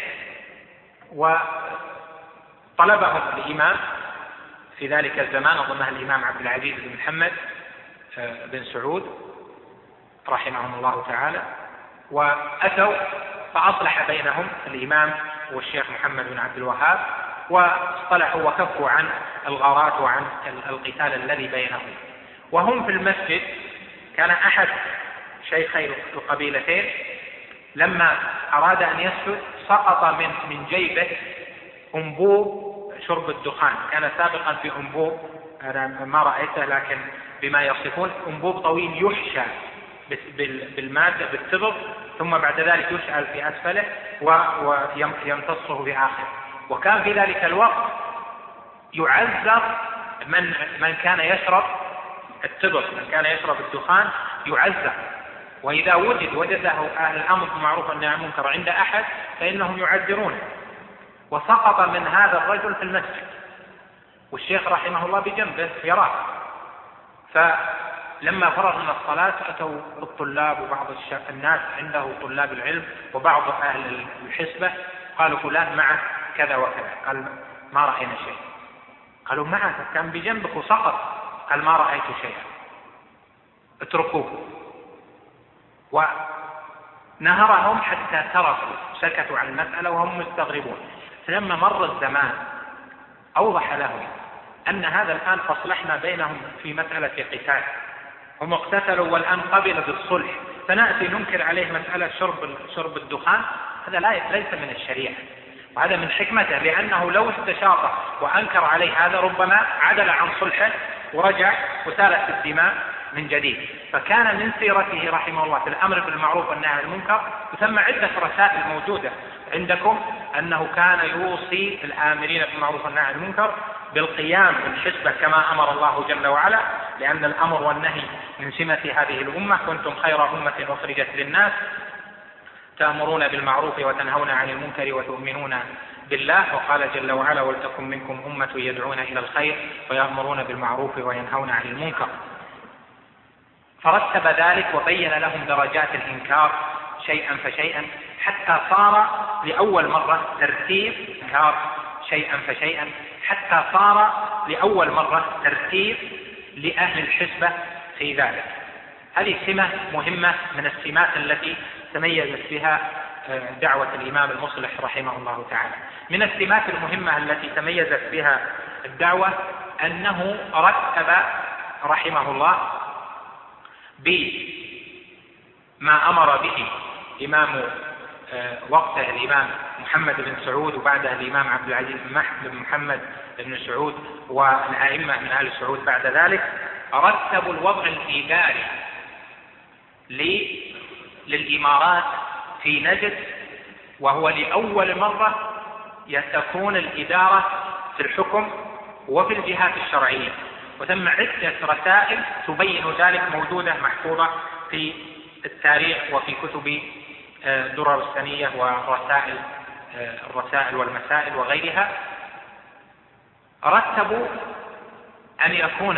وطلبهم الإمام في ذلك الزمان، أظنها الإمام عبد العزيز بن محمد بن سعود رحمهم الله تعالى، وأتوا فأصلح بينهم الإمام والشيخ محمد بن عبد الوهاب، واصطلحوا وكفوا عن الغارات وعن القتال الذي بينهم. وهم في المسجد كان أحد شيخي القبيلتين لما أراد أن يسجد سقط من جيبه أنبوب شرب الدخان. كان سابقا في أنبوب، أنا ما رأيته لكن بما يصفون، أنبوب طويل يحشى بالمادة بالتبغ، ثم بعد ذلك يشعل في أسفله ويمتصه في آخره. وكان في ذلك الوقت يعذر من كان يشرب التبغ، من كان يشرب الدخان يعذر، وإذا وجده أهل الأمر بالمعروف والنهي عن المنكر عند أحد فإنهم يعذرونه. وسقط من هذا الرجل في المسجد والشيخ رحمه الله بجنبه يراه. فلما فرغ من الصلاة أتوا الطلاب وبعض الناس عنده طلاب العلم وبعض أهل الحسبة، قالوا فلان معه كذا وكذا، قال ما رأينا شيء. قالوا معه كان بجنبك وسقط، قال ما رأيت شيئا، اتركوه. ونهرهم حتى تركوا، سكتوا عن المسألة وهم مستغربون. فلما مر الزمان أوضح لهم أن هذا الآن أصلحنا بينهم في مسألة قتال، هم اقتتلوا والآن قبل بالصلح، فنأتي ننكر عليه مسألة شرب الدخان، هذا ليس من الشريعة، وهذا من حكمته، لأنه لو استشاطه وأنكر عليه هذا ربما عدل عن صلحه ورجع وسالت الدماء من جديد. فكان من سيرته رحمه الله في الأمر بالمعروف والنهي عن المنكر، وثم عدة رسائل موجودة عندكم أنه كان يوصي الآمرين بالمعروف والنهي عن المنكر بالقيام بالحسبة كما أمر الله جل وعلا، لأن الأمر والنهي من سمة هذه الأمة، كنتم خير أمة أخرجت للناس تأمرون بالمعروف وتنهون عن المنكر وتؤمنون بالله. وقال جل وعلا ولتكن منكم أمة يدعون إلى الخير ويأمرون بالمعروف وينهون عن المنكر. فرتب ذلك وبين لهم درجات الإنكار شيئا فشيئا، حتى صار لأول مرة ترتيب إنكار شيئا فشيئا، حتى صار لأول مرة ترتيب لأهل الحسبة في ذلك. هذه سمة مهمة من السمات التي تميزت بها دعوة الإمام المصلح رحمه الله تعالى. من السمات المهمة التي تميزت بها الدعوة أنه رتب رحمه الله بما أمر به إمام وقته الإمام محمد بن سعود، وبعده الإمام عبد العزيز بن محمد بن سعود، والأئمة من آل سعود بعد ذلك، رتبوا الوضع الإداري للإمارات في نجد، وهو لأول مرة تكون الإدارة في الحكم وفي الجهات الشرعية، وثم عدة رسائل تبين ذلك موجودة محفوظة في التاريخ وفي كتب درر السنية الرسائل والمسائل وغيرها. رتبوا أن يكون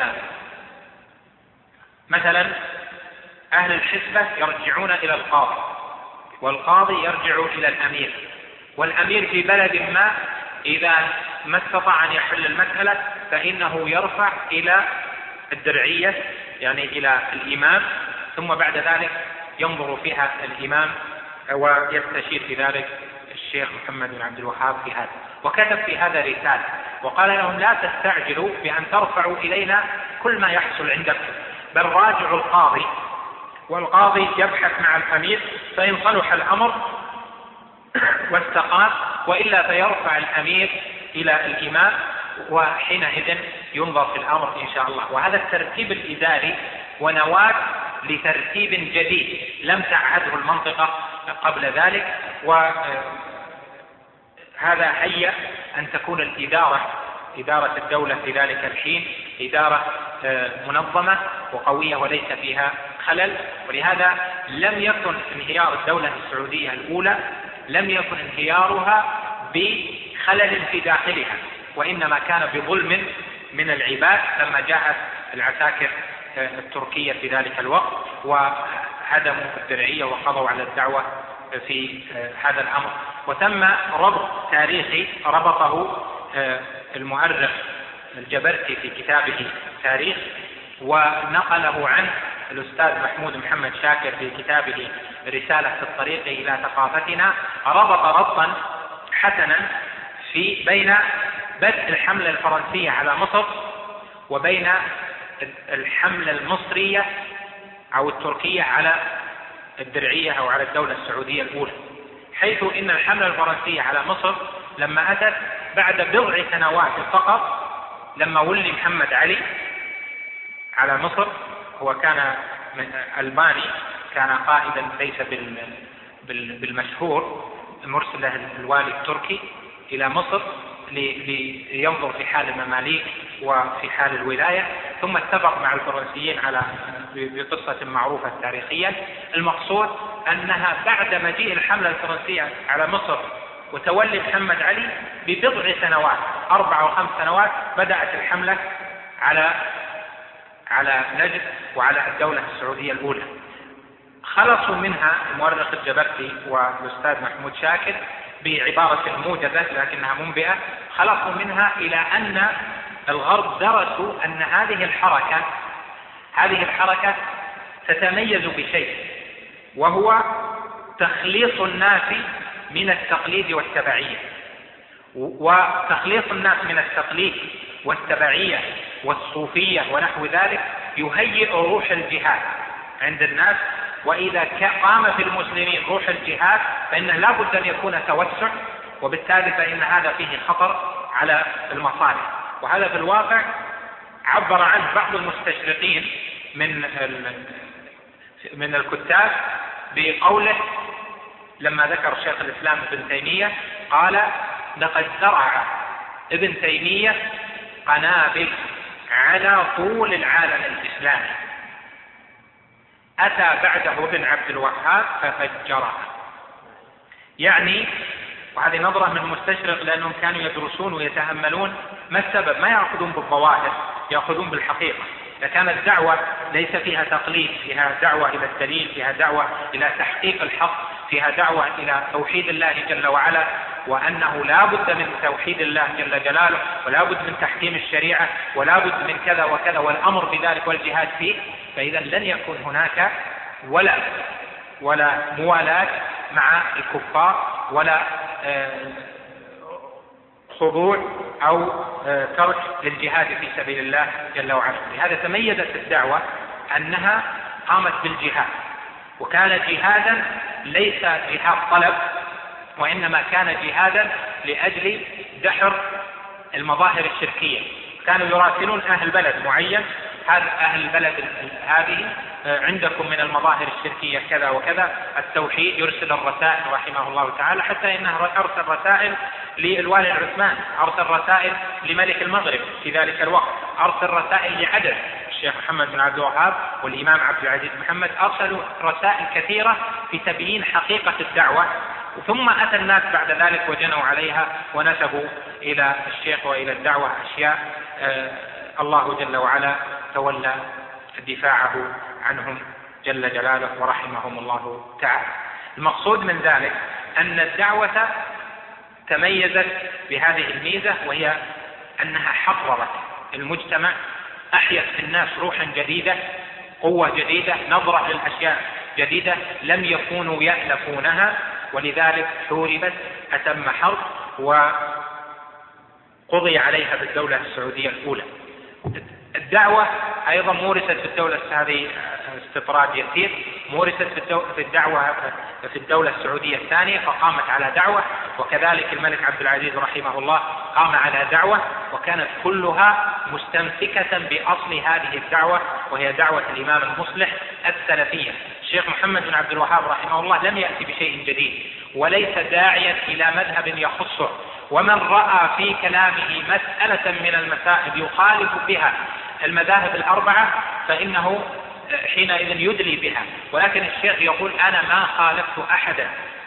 مثلا أهل الحسبة يرجعون إلى القاضي، والقاضي يرجع إلى الأمير، والأمير في بلد ما إذا ما استطاع أن يحل المسألة فإنه يرفع إلى الدرعية، يعني إلى الإمام، ثم بعد ذلك ينظر فيها الإمام ويستشير في ذلك الشيخ محمد بن عبد الوهاب في هذا. وكتب في هذا رسالة وقال لهم: لا تستعجلوا بأن ترفعوا إلينا كل ما يحصل عندكم، بل راجعوا القاضي، والقاضي يبحث مع الأمير، فإن صلح الأمر واستقام، وإلا فيرفع الأمير إلى الإمام، وحينئذ ينظر في الأمر إن شاء الله. وهذا الترتيب الإداري ونواة لترتيب جديد لم تعهده المنطقة قبل ذلك، وهذا هيأ أن تكون إدارة الدولة في ذلك الحين إدارة منظمة وقوية وليس فيها خلل. ولهذا لم يكن انهيار الدولة السعودية الأولى لم يكن انهيارها بخلل في داخلها، وإنما كان بظلم من العباد لما جاءت العساكر التركية في ذلك الوقت وهدموا الدرعية وقضوا على الدعوة في هذا الأمر. وتم ربط تاريخي ربطه المؤرخ الجبرتي في كتابه التاريخ، ونقله عنه الأستاذ محمود محمد شاكر في كتابه رسالة في الطريق إلى ثقافتنا. ربط ربطا حسنا بين بدء الحملة الفرنسية على مصر وبين الحملة المصرية أو التركية على الدرعية أو على الدولة السعودية الأولى، حيث إن الحملة الفرنسية على مصر لما أتت بعد بضع سنوات فقط، لما ولي محمد علي على مصر، هو كان ألباني، كان قائدا ليس بالمشهور، مرسله الوالي التركي إلى مصر لينظر في حال المماليك وفي حال الولاية، ثم اتفق مع الفرنسيين على بقصة معروفة تاريخيا. المقصود أنها بعد مجيء الحملة الفرنسية على مصر وتولي محمد علي ببضع سنوات 4 أو 5 سنوات بدأت الحملة على نجد وعلى الدولة السعودية الأولى. خلصوا منها المؤرخ الجبرتي والأستاذ محمود شاكر بعبارة موجزة لكنها منبئة، خلصوا منها إلى أن الغرب درسوا أن هذه الحركة تتميز بشيء، وهو تخليص الناس من التقليد والتبعية. وتخليص الناس من التقليد والتبعية والصوفية ونحو ذلك يهيئ روح الجهاد عند الناس، وإذا قام في المسلمين روح الجهاد فإنه لا بد أن يكون توسع، وبالتالي فإن هذا فيه خطر على المصالح. وهذا في الواقع عبر عنه بعض المستشرقين من الكتاب بقوله لما ذكر شيخ الإسلام ابن تيمية، قال: لقد زرع ابن تيمية قنابل على طول العالم الإسلامي، أتى بعده ابن عبد الوهاب ففجرها. يعني وهذه نظرة من المستشرق، لأنهم كانوا يدرسون ويتأملون ما السبب، ما يأخذون بالظواهر، يأخذون بالحقيقة. لكان الدعوة ليس فيها تقليد، فيها دعوة إلى الدليل، فيها دعوة إلى تحقيق الحق، فيها دعوة إلى توحيد الله جل وعلا، وأنه لا بد من توحيد الله جل جلاله، ولا بد من تحكيم الشريعة، ولا بد من كذا وكذا، والأمر بذلك والجهاد فيه. فإذا لن يكون هناك ولا موالاة مع الكفار، ولا خضوع أو ترك للجهاد في سبيل الله جل وعلا. لهذا تميزت الدعوة أنها قامت بالجهاد، وكان جهادا ليس جهاد طلب، وإنما كان جهادا لأجل دحر المظاهر الشركية. كانوا يراسلون أهل بلد معين، هذا أهل البلد هذه عندكم من المظاهر الشركية كذا وكذا، التوحيد، يرسل الرسائل رحمه الله تعالى، حتى إنه أرسل رسائل للوالي العثماني، أرسل رسائل لملك المغرب في ذلك الوقت، أرسل رسائل لعدد الشيخ محمد بن عبد الوهاب والإمام عبد العزيز محمد، أرسلوا رسائل كثيرة في تبيين حقيقة الدعوة. ثم أتى الناس بعد ذلك وجنوا عليها ونسبوا إلى الشيخ وإلى الدعوة أشياء الله جل وعلا تولى دفاعه عنهم جل جلاله ورحمهم الله تعالى. المقصود من ذلك أن الدعوة تميزت بهذه الميزة، وهي أنها حررت المجتمع، أحيت في الناس روحا جديدة، قوة جديدة، نظرة للأشياء جديدة لم يكونوا يألفونها، ولذلك حوربت أتم حرب وقضي عليها بالدولة السعودية الأولى. الدعوة أيضا مورست في الدولة، هذه استطراد يسير، مورست في الدعوة في الدولة السعودية الثانية، فقامت على دعوة، وكذلك الملك عبد العزيز رحمه الله قام على دعوة، وكانت كلها مستمسكة بأصل هذه الدعوة، وهي دعوة الإمام المصلح السلفية. الشيخ محمد بن عبد الوهاب رحمه الله لم يأتي بشيء جديد، وليس داعيا إلى مذهب يخصه، ومن رأى في كلامه مسألة من المسائل يخالف بها المذاهب الأربعة فإنه حينئذ يدلي بها. ولكن الشيخ يقول أنا ما خالفت أحدا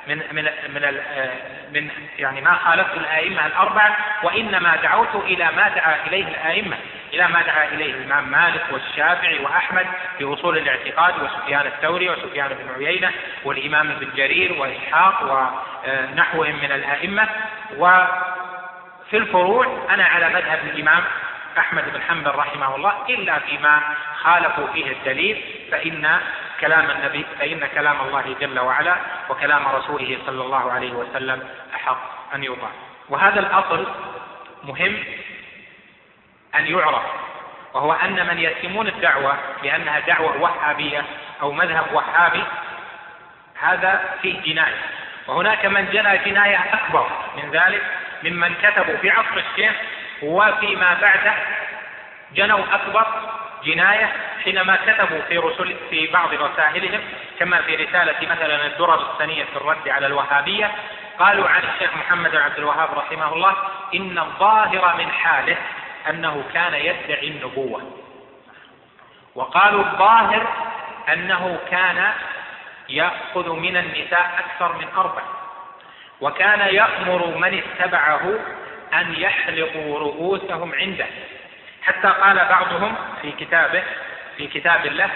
يعني ما خالفت الآئمة الأربعة، وإنما دعوت إلى ما دعا إليه الآئمة، إلى ما دعا إليه الإمام مالك والشافعي وأحمد في أصول الاعتقاد، وسفيان الثوري وسفيان بن عيينة والإمام ابن جرير وإسحاق ونحوهم من الآئمة. وفي الفروع أنا على مذهب الإمام أحمد بن حنبل رحمه الله، إلا فيما خالفوا فيه الدليل فإن كلام الله جل وعلا وكلام رسوله صلى الله عليه وسلم أحق أن يطاع. وهذا الأصل مهم أن يعرف، وهو أن من يتمون الدعوة بأنها دعوة وهابية أو مذهب وهابي هذا فيه جناية، وهناك من جنى جناية أكبر من ذلك ممن كتبوا في عصر الشيخ وفيما بعده جنوا أكبر جناية حينما كتبوا في بعض رسائلهم، كما في رسالة مثلا الدرر الثانية في الرد على الوهابية، قالوا عن الشيخ محمد بن عبد الوهاب رحمه الله إن الظاهر من حاله أنه كان يدعي النبوة، وقالوا الظاهر أنه كان يأخذ من النساء أكثر من 4، وكان يأمر من اتبعه أن يحلقوا رؤوسهم عنده، حتى قال بعضهم في كتاب الله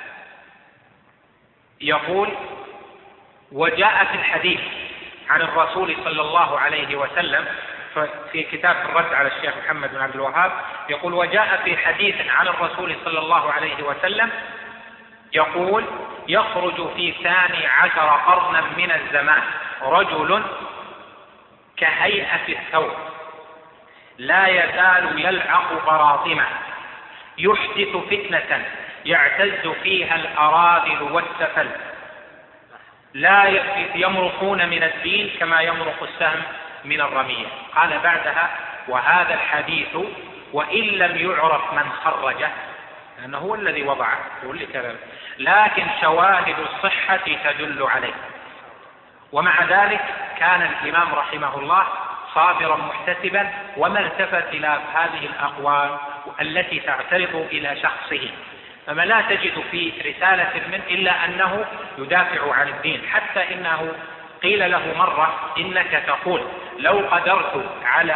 يقول: وجاء في الحديث عن الرسول صلى الله عليه وسلم، في كتاب الرد على الشيخ محمد بن عبد الوهاب يقول: وجاء في حديث عن الرسول صلى الله عليه وسلم يقول: يخرج في 12 قرنا من الزمان رجل كهيئة الثوب لا يزال يلعق براطمه يحدث فتنة يعتز فيها الأراذل والسفل، لا يمرقون من الدين كما يمرق السهم من الرمية. قال بعدها: وهذا الحديث وإن لم يعرف من خرجه، لأنه هو الذي وضعه لكن شواهد الصحة تدل عليه. ومع ذلك كان الإمام رحمه الله صابرا محتسبا، وما التفت إلى هذه الأقوال التي تعترض إلى شخصه، فما لا تجد في رسالة منه إلا أنه يدافع عن الدين، حتى إنه قيل له مرة: إنك تقول لو قدرت على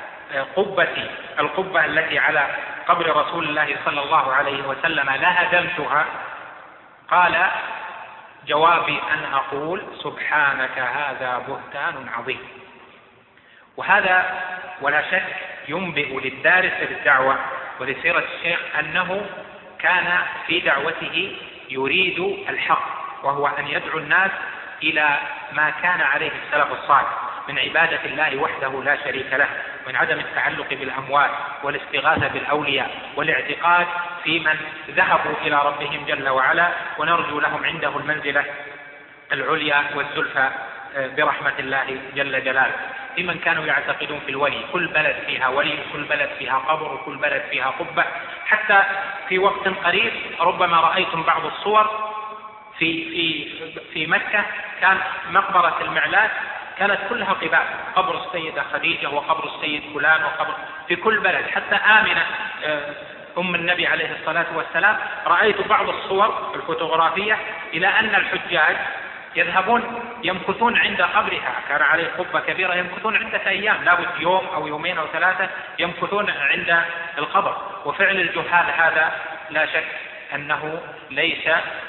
القبة التي على قبر رسول الله صلى الله عليه وسلم لهدمتها. قال: جوابي أن أقول سبحانك هذا بهتان عظيم. وهذا ولا شك ينبئ للدارس بالدعوة ولسيرة الشيخ أنه كان في دعوته يريد الحق، وهو أن يدعو الناس إلى ما كان عليه السلف الصالح من عبادة الله وحده لا شريك له، من عدم التعلق بالأموال والاستغاثة بالأولياء والاعتقاد في من ذهبوا إلى ربهم جل وعلا، ونرجو لهم عنده المنزلة العليا والزلفى برحمة الله جل جلاله. في من كانوا يعتقدون في الولي، كل بلد فيها ولي، كل بلد فيها قبر، وكل بلد فيها قبة. حتى في وقت قريب ربما رأيتم بعض الصور في مكة كان مقبرة المعلات كانت كلها قباب، قبر السيدة خديجة وقبر السيد فلان وقبر في كل بلد، حتى آمنة أم النبي عليه الصلاة والسلام رأيت بعض الصور الفوتوغرافية إلى أن الحجاج يذهبون يمكثون عند قبرها، كان عليه قبة كبيرة، يمكثون عدة أيام، لابد يوم أو يومين أو ثلاثة يمكثون عند القبر. وفعل الجهال هذا لا شك أنه ليس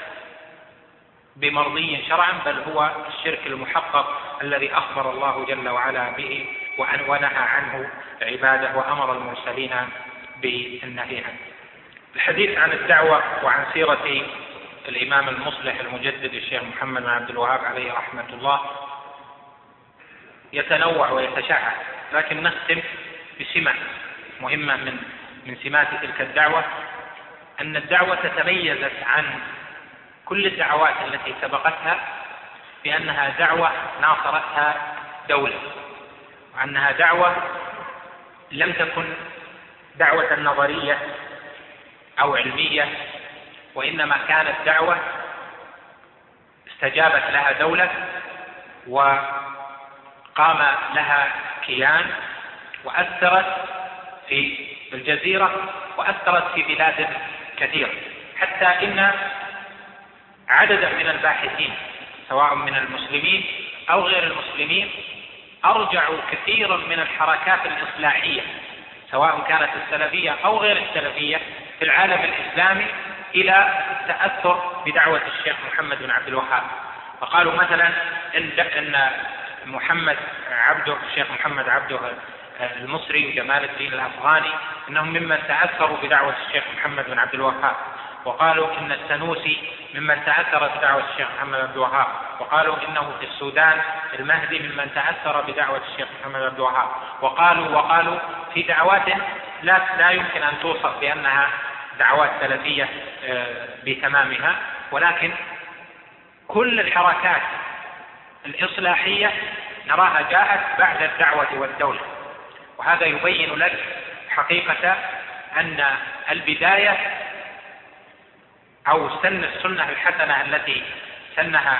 بمرضي شرعا، بل هو الشرك المحقق الذي أخبر الله جل وعلا به ونهى عنه عباده وأمر المرسلين بالنهي عنه. الحديث عن الدعوة وعن سيرة الإمام المصلح المجدد الشيخ محمد بن عبد الوهاب عليه رحمة الله يتنوع ويتشعب، لكن نختم بسمة مهمة من سمات تلك الدعوة، أن الدعوة تميزت عن كل الدعوات التي سبقتها بأنها دعوة ناصرتها دولة، وأنها دعوة لم تكن دعوة نظرية أو علمية، وإنما كانت دعوة استجابت لها دولة وقام لها كيان وأثرت في الجزيرة وأثرت في بلاد كثيرة، حتى إن عددا من الباحثين سواء من المسلمين أو غير المسلمين أرجعوا كثيرا من الحركات الإصلاحية سواء كانت السلفية أو غير السلفية في العالم الإسلامي إلى التأثر بدعوة الشيخ محمد بن عبد الوهاب. فقالوا مثلا إن الشيخ محمد عبده المصري وجمال الدين الأفغاني إنهم ممن تأثروا بدعوة الشيخ محمد بن عبد الوهاب، وقالوا إن السنوسي ممن تأثر بدعوة الشيخ محمد بن عبد الوهاب، وقالوا إنه في السودان المهدي ممن تأثر بدعوة الشيخ محمد بن عبد الوهاب، وقالوا في دعوات لا يمكن أن توصف بأنها دعوات سلفية بتمامها، ولكن كل الحركات الإصلاحية نراها جاءت بعد الدعوة والدولة. وهذا يبين لك حقيقة أن البداية أو سن السنة الحسنة التي سنها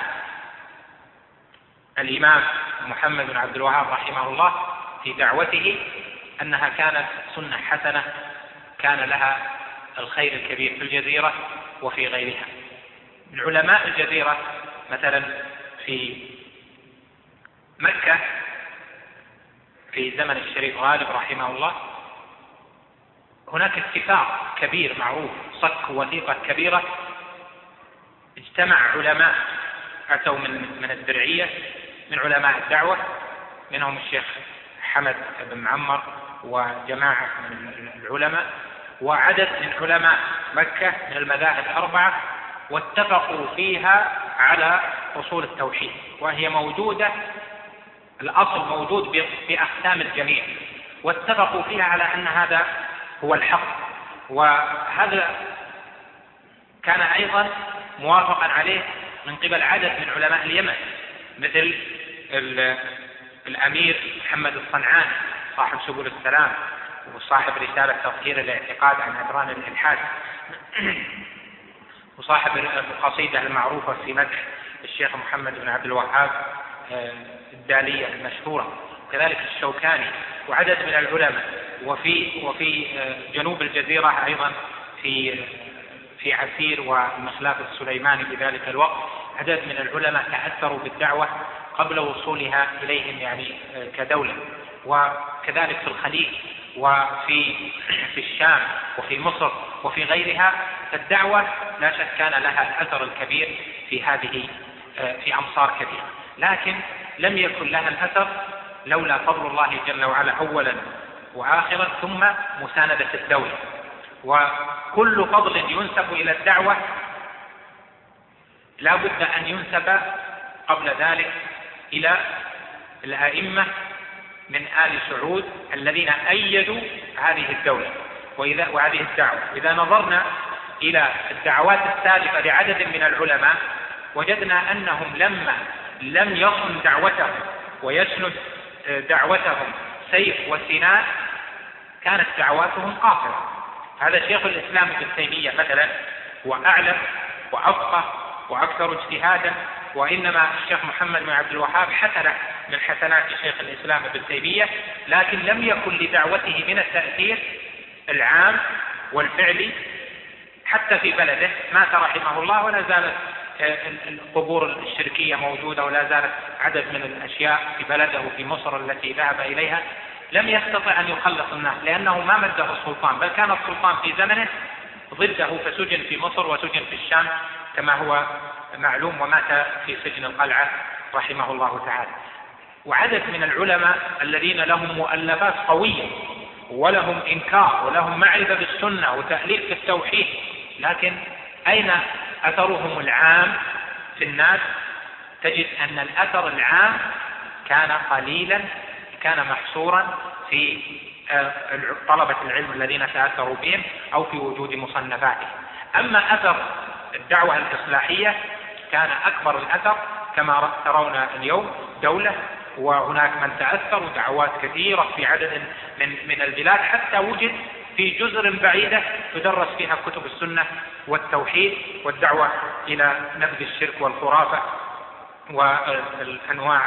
الإمام محمد بن عبد الوهاب رحمه الله في دعوته أنها كانت سنة حسنة كان لها الخير الكبير في الجزيرة وفي غيرها. من علماء الجزيرة مثلا في مكة في زمن الشريف غالب رحمه الله هناك اتفاق كبير معروف، صك وثيقة كبيرة، اجتمع علماء أتوا من الدرعية من علماء الدعوة، منهم الشيخ حمد بن معمر وجماعة من العلماء وعدد من علماء مكة من المذاهب الأربعة، واتفقوا فيها على أصول التوحيد، وهي موجودة، الأصل موجود بأقسام الجميع، واتفقوا فيها على أن هذا هو الحق. وهذا كان أيضا موافقا عليه من قبل عدد من علماء اليمن مثل الأمير محمد الصنعاني صاحب سبل السلام وصاحب رسالة تطهير الاعتقاد عن أدران الإلحاد، وصاحب القصيدة المعروفة في مدح الشيخ محمد بن عبد الوهاب الدالية المشهورة، كذلك الشوكاني وعدد من العلماء. وفي جنوب الجزيرة أيضا في عسير والمخلاف السليماني في ذلك الوقت عدد من العلماء تأثروا بالدعوة قبل وصولها إليهم يعني كدولة، وكذلك في الخليج وفي الشام وفي مصر وفي غيرها. فالدعوة لا شك كان لها الأثر الكبير في أمصار كثيرة، لكن لم يكن لها الأثر لولا فضل الله جل وعلا أولا وآخرا ثم مساندة الدولة. وكل فضل ينسب إلى الدعوة لا بد أن ينسب قبل ذلك إلى الأئمة من آل سعود الذين أيدوا هذه الدولة وهذه الدعوة. إذا نظرنا إلى الدعوات السابقة لعدد من العلماء وجدنا أنهم لما لم يصن دعوتهم ويسند دعوتهم سيف وسنان كانت دعواتهم قاصرة. هذا شيخ الإسلام ابن تيمية مثلا وأعلم وأفقه وأكثر اجتهادا، وإنما الشيخ محمد بن عبد الوهاب حسن من حسنات شيخ الإسلام ابن تيمية، لكن لم يكن لدعوته من التأثير العام والفعلي حتى في بلده. مات رحمه الله ولا زالت القبور الشركية موجودة، ولا زالت عدد من الأشياء في بلده في مصر التي ذهب إليها. لم يستطع أن يخلص الناس لأنه ما مده السلطان، بل كان السلطان في زمنه ضده، فسجن في مصر وسجن في الشام كما هو معلوم، ومات في سجن القلعة رحمه الله تعالى. وعدد من العلماء الذين لهم مؤلفات قوية ولهم إنكار ولهم معرفة بالسنة وتأليف في التوحيد، لكن أين أثرهم العام في الناس؟ تجد أن الأثر العام كان قليلا، كان محصورا في طلبة العلم الذين تأثروا بهم أو في وجود مصنفاتهم. أما أثر الدعوة الإصلاحية كان أكبر الأثر كما ترون اليوم دولة، وهناك من تأثروا دعوات كثيرة في عدد من البلاد، حتى وجد في جزر بعيدة تدرس فيها كتب السنة والتوحيد والدعوة إلى نبذ الشرك والخرافة والأنواع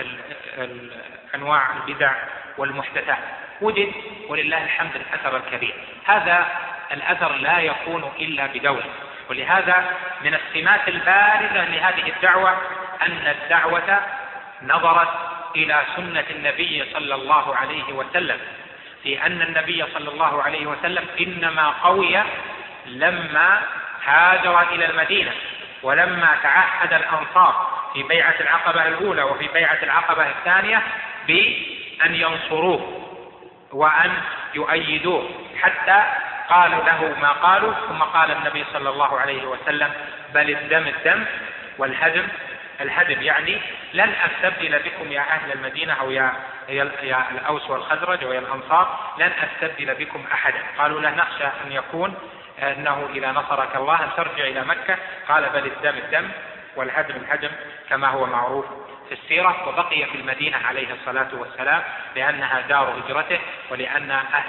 البدع والمحدثات. وجد ولله الحمد الأثر الكبير. هذا الأثر لا يكون إلا بدولة، ولهذا من السمات البارزة لهذه الدعوة أن الدعوة نظرت إلى سنة النبي صلى الله عليه وسلم، في أن النبي صلى الله عليه وسلم إنما قوي لما هاجر إلى المدينة، ولما تعهد الأنصار في بيعة العقبة الأولى وفي بيعة العقبة الثانية بأن ينصروه وأن يؤيدوه، حتى قالوا له ما قالوا. ثم قال النبي صلى الله عليه وسلم: بل الدم الدم والهدم الهدم، يعني لن أستبدل بكم يا أهل المدينة أو يا الأوس والخزرج ويا الأنصار، لن أستبدل بكم أحدا. قالوا لا نخشى أن يكون أنه إذا نصرك الله أن ترجع إلى مكة. قال: بل الدم الدم والهدم الهدم، كما هو معروف في السيرة. وبقي في المدينة عليه الصلاة والسلام لأنها دار هجرته، ولأن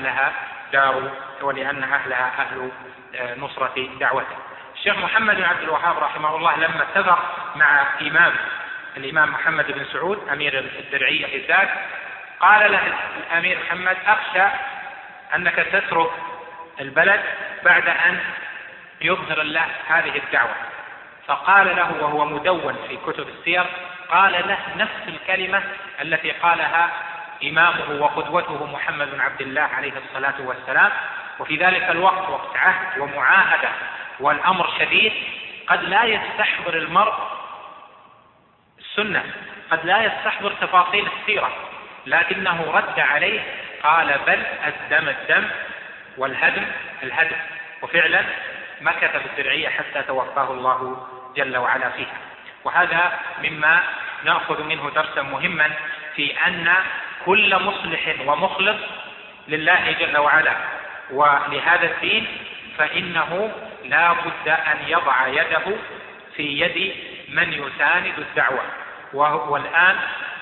أهلها أهل نصرة دعوته. الشيخ محمد بن عبد الوهاب رحمه الله لما اتفق مع الإمام محمد بن سعود أمير الدرعية في الذات، قال له الأمير محمد: أخشى أنك تترك البلد بعد أن يظهر الله هذه الدعوة. فقال له وهو مدون في كتب السير، قال له نفس الكلمة التي قالها إمامه وقدوته محمد بن عبد الله عليه الصلاة والسلام. وفي ذلك الوقت وقت عهد ومعاهدة والأمر شديد، قد لا يستحضر المرء السنة، قد لا يستحضر تفاصيل السيرة، لكنه رد عليه قال: بل الدم الدم والهدم الهدم. وفعلا مكث في الدرعية حتى توفاه الله جل وعلا فيها. وهذا مما نأخذ منه درسا مهما في أن كل مصلح ومخلص لله جل وعلا ولهذا الدين فإنه لا بد أن يضع يده في يد من يساند الدعوة. والآن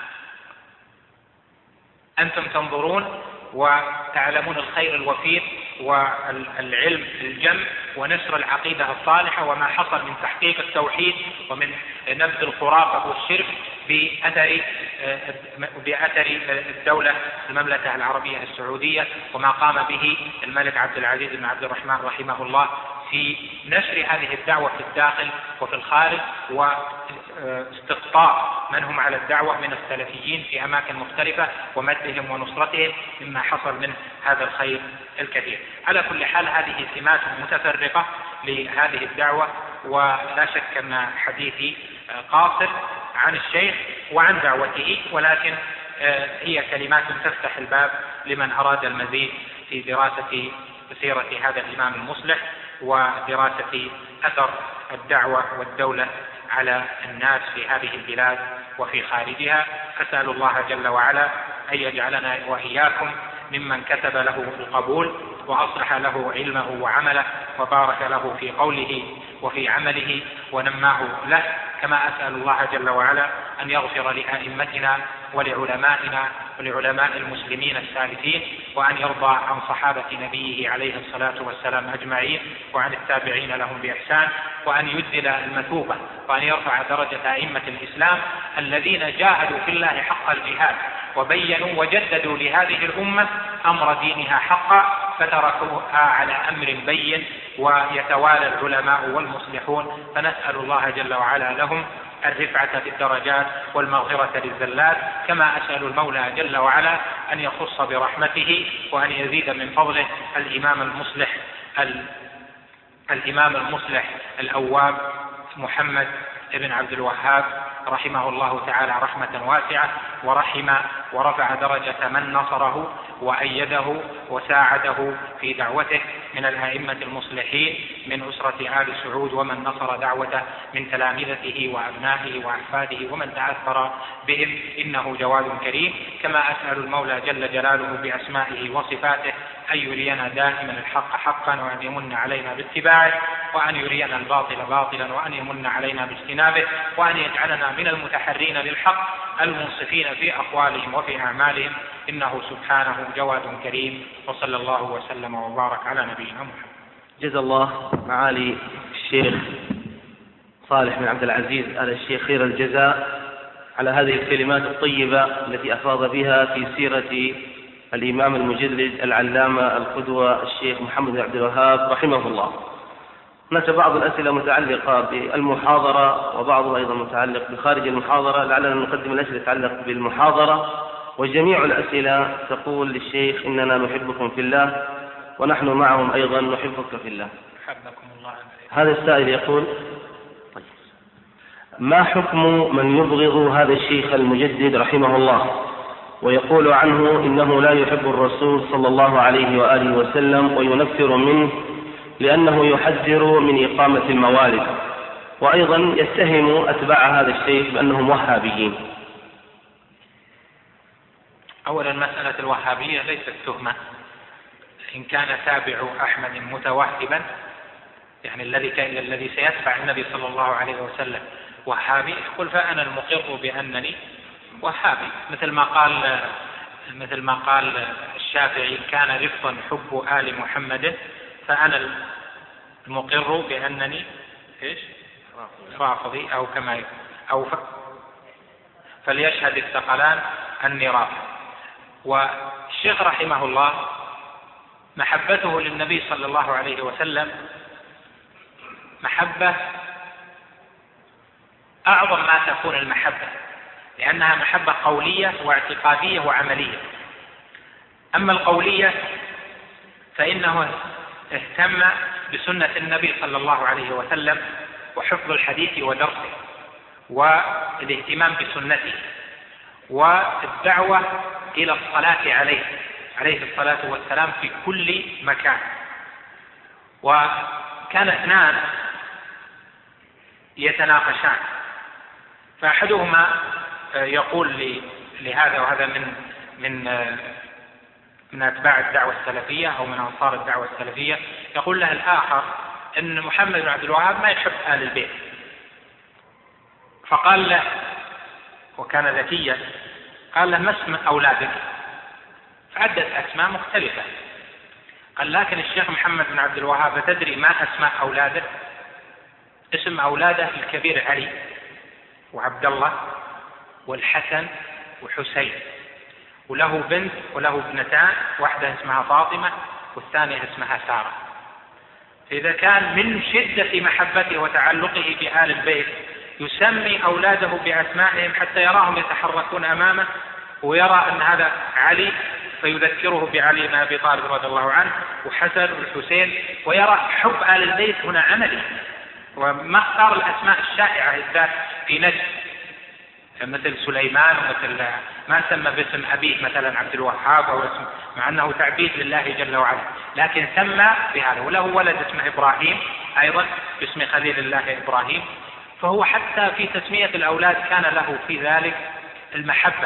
أنتم تنظرون وتعلمون الخير الوفير والعلم الجم ونشر العقيدة الصالحة وما حصل من تحقيق التوحيد ومن نبذ الخرافة والشرك بأثر الدولة المملكة العربية السعودية، وما قام به الملك عبد العزيز بن عبد الرحمن رحمه الله في نشر هذه الدعوة في الداخل وفي الخارج، واستقطاع من هم على الدعوة من السلفيين في أماكن مختلفة ومدهم ونصرتهم مما حصل من هذا الخير الكثير. على كل حال هذه سمات متفرقة لهذه الدعوة، ولا شك أن حديثي قاصر عن الشيخ وعن دعوته، ولكن هي كلمات تفتح الباب لمن أراد المزيد في دراسة سيرة هذا الإمام المصلح ودراسة أثر الدعوة والدولة على الناس في هذه البلاد وفي خارجها. أسأل الله جل وعلا أن يجعلنا وإياكم ممن كتب له القبول وأصلح له علمه وعمله وبارك له في قوله وفي عمله ونماه له، كما أسأل الله جل وعلا أن يغفر لأئمتنا ولعلمائنا ولعلماء المسلمين السالفين، وأن يرضى عن صحابة نبيه عليه الصلاة والسلام أجمعين، وعن التابعين لهم بإحسان، وأن يجزل المثوبة، وأن يرفع درجة أئمة الإسلام الذين جاهدوا في الله حق الجهاد، وبينوا وجددوا لهذه الأمة أمر دينها حقا، فتركوها على أمر بين، ويتوالى العلماء والمصلحون. فنسأل الله جل وعلا لهم الرفعة في الدرجات والمغفرة للزلات، كما أسأل المولى جل وعلا أن يخص برحمته وأن يزيد من فضله الإمام المصلح الأواب محمد بن عبد الوهاب رحمه الله تعالى رحمة واسعة، ورفع درجة من نصره وأيده وساعده في دعوته من الأئمة المصلحين من أسرة آل سعود، ومن نصر دعوته من تلامذته وأبنائه وأحفاده ومن تأثر بهم، إنه جواد كريم. كما أسأل المولى جل جلاله بأسمائه وصفاته أن يرينا دائما الحق حقا، وأن يمن علينا باتباعه، وأن يرينا الباطل باطلا، وأن يمن علينا باجتنابه، وأن يجعلنا من المتحرين للحق المنصفين في أقوالهم وفي أعمالهم، إنه سبحانه جواد كريم. وصلى الله وسلم وبارك على نبينا محمد. جزا الله معالي الشيخ صالح بن عبد العزيز آل الشيخ خير الجزاء على هذه الكلمات الطيبة التي أفاض بها في سيرة الإمام المجدد العلامة القدوة الشيخ محمد بن عبد الوهاب رحمه الله. هناك بعض الأسئلة متعلقة بالمحاضرة، وبعضها أيضا متعلق بخارج المحاضرة، لعلنا نقدم الأسئلة تتعلق بالمحاضرة. وجميع الأسئلة تقول للشيخ إننا نحبكم في الله، ونحن معهم أيضا نحبك في الله. حبكم الله. هذا السائل يقول: ما حكم من يبغض هذا الشيخ المجدد رحمه الله ويقول عنه إنه لا يحب الرسول صلى الله عليه وآله وسلم وينفر منه لأنه يحذر من إقامة الموالد، وأيضا يتهم أتباع هذا الشيخ بأنهم وهابيين؟ أولا، مسألة الوهابية ليست تهمة. إن كان تابع أحمد متوهبا، يعني الذي سيتبع النبي صلى الله عليه وسلم وهابي، يقول فأنا المقر بأنني وهابي، مثل ما قال الشافعي: كان رفضا حب آل محمد، فأنا المقر بأنني رافضي، أو كما فليشهد الثقلان أني رافض. والشيخ رحمه الله محبته للنبي صلى الله عليه وسلم محبة أعظم ما تكون المحبة، لأنها محبة قولية واعتقادية وعملية. أما القولية فإنه اهتم بسنة النبي صلى الله عليه وسلم وحفظ الحديث ودرسه والاهتمام بسنته والدعوة إلى الصلاة عليه الصلاة والسلام في كل مكان. وكان اثنان يتناقشان، فأحدهما يقول لهذا، وهذا من أتباع الدعوة السلفية أو من أنصار الدعوة السلفية، يقول له الآخر أن محمد بن عبد الوهاب ما يحب آل البيت. فقال له، وكان ذكيا، قال له: ما اسم أولادك؟ فعدت أسماء مختلفة. قال: لكن الشيخ محمد بن عبد الوهاب تدري ما أسماء أولاده؟ اسم أولاده الكبير علي وعبد الله والحسن وحسين، وله بنت وله ابنتان، واحدة اسمها فاطمة والثانية اسمها سارة. فإذا كان من شدة محبته وتعلقه بآل البيت يسمي أولاده بأسمائهم حتى يراهم يتحركون أمامه، ويرى أن هذا علي فيذكره بعلي بن أبي طالب رضي الله عنه، وحسن والحسين، ويرى حب آل البيت هنا عملي، وما اختار الأسماء الشائعة بالذات في نجد مثل سليمان، ومثل ما سمى باسم أبيه مثلا عبد الوهاب أو اسم، مع أنه تعبيد لله جل وعلا، لكن سمى بهذا. وله ولد اسمه إبراهيم أيضا باسم خليل الله إبراهيم. فهو حتى في تسمية الأولاد كان له في ذلك المحبة.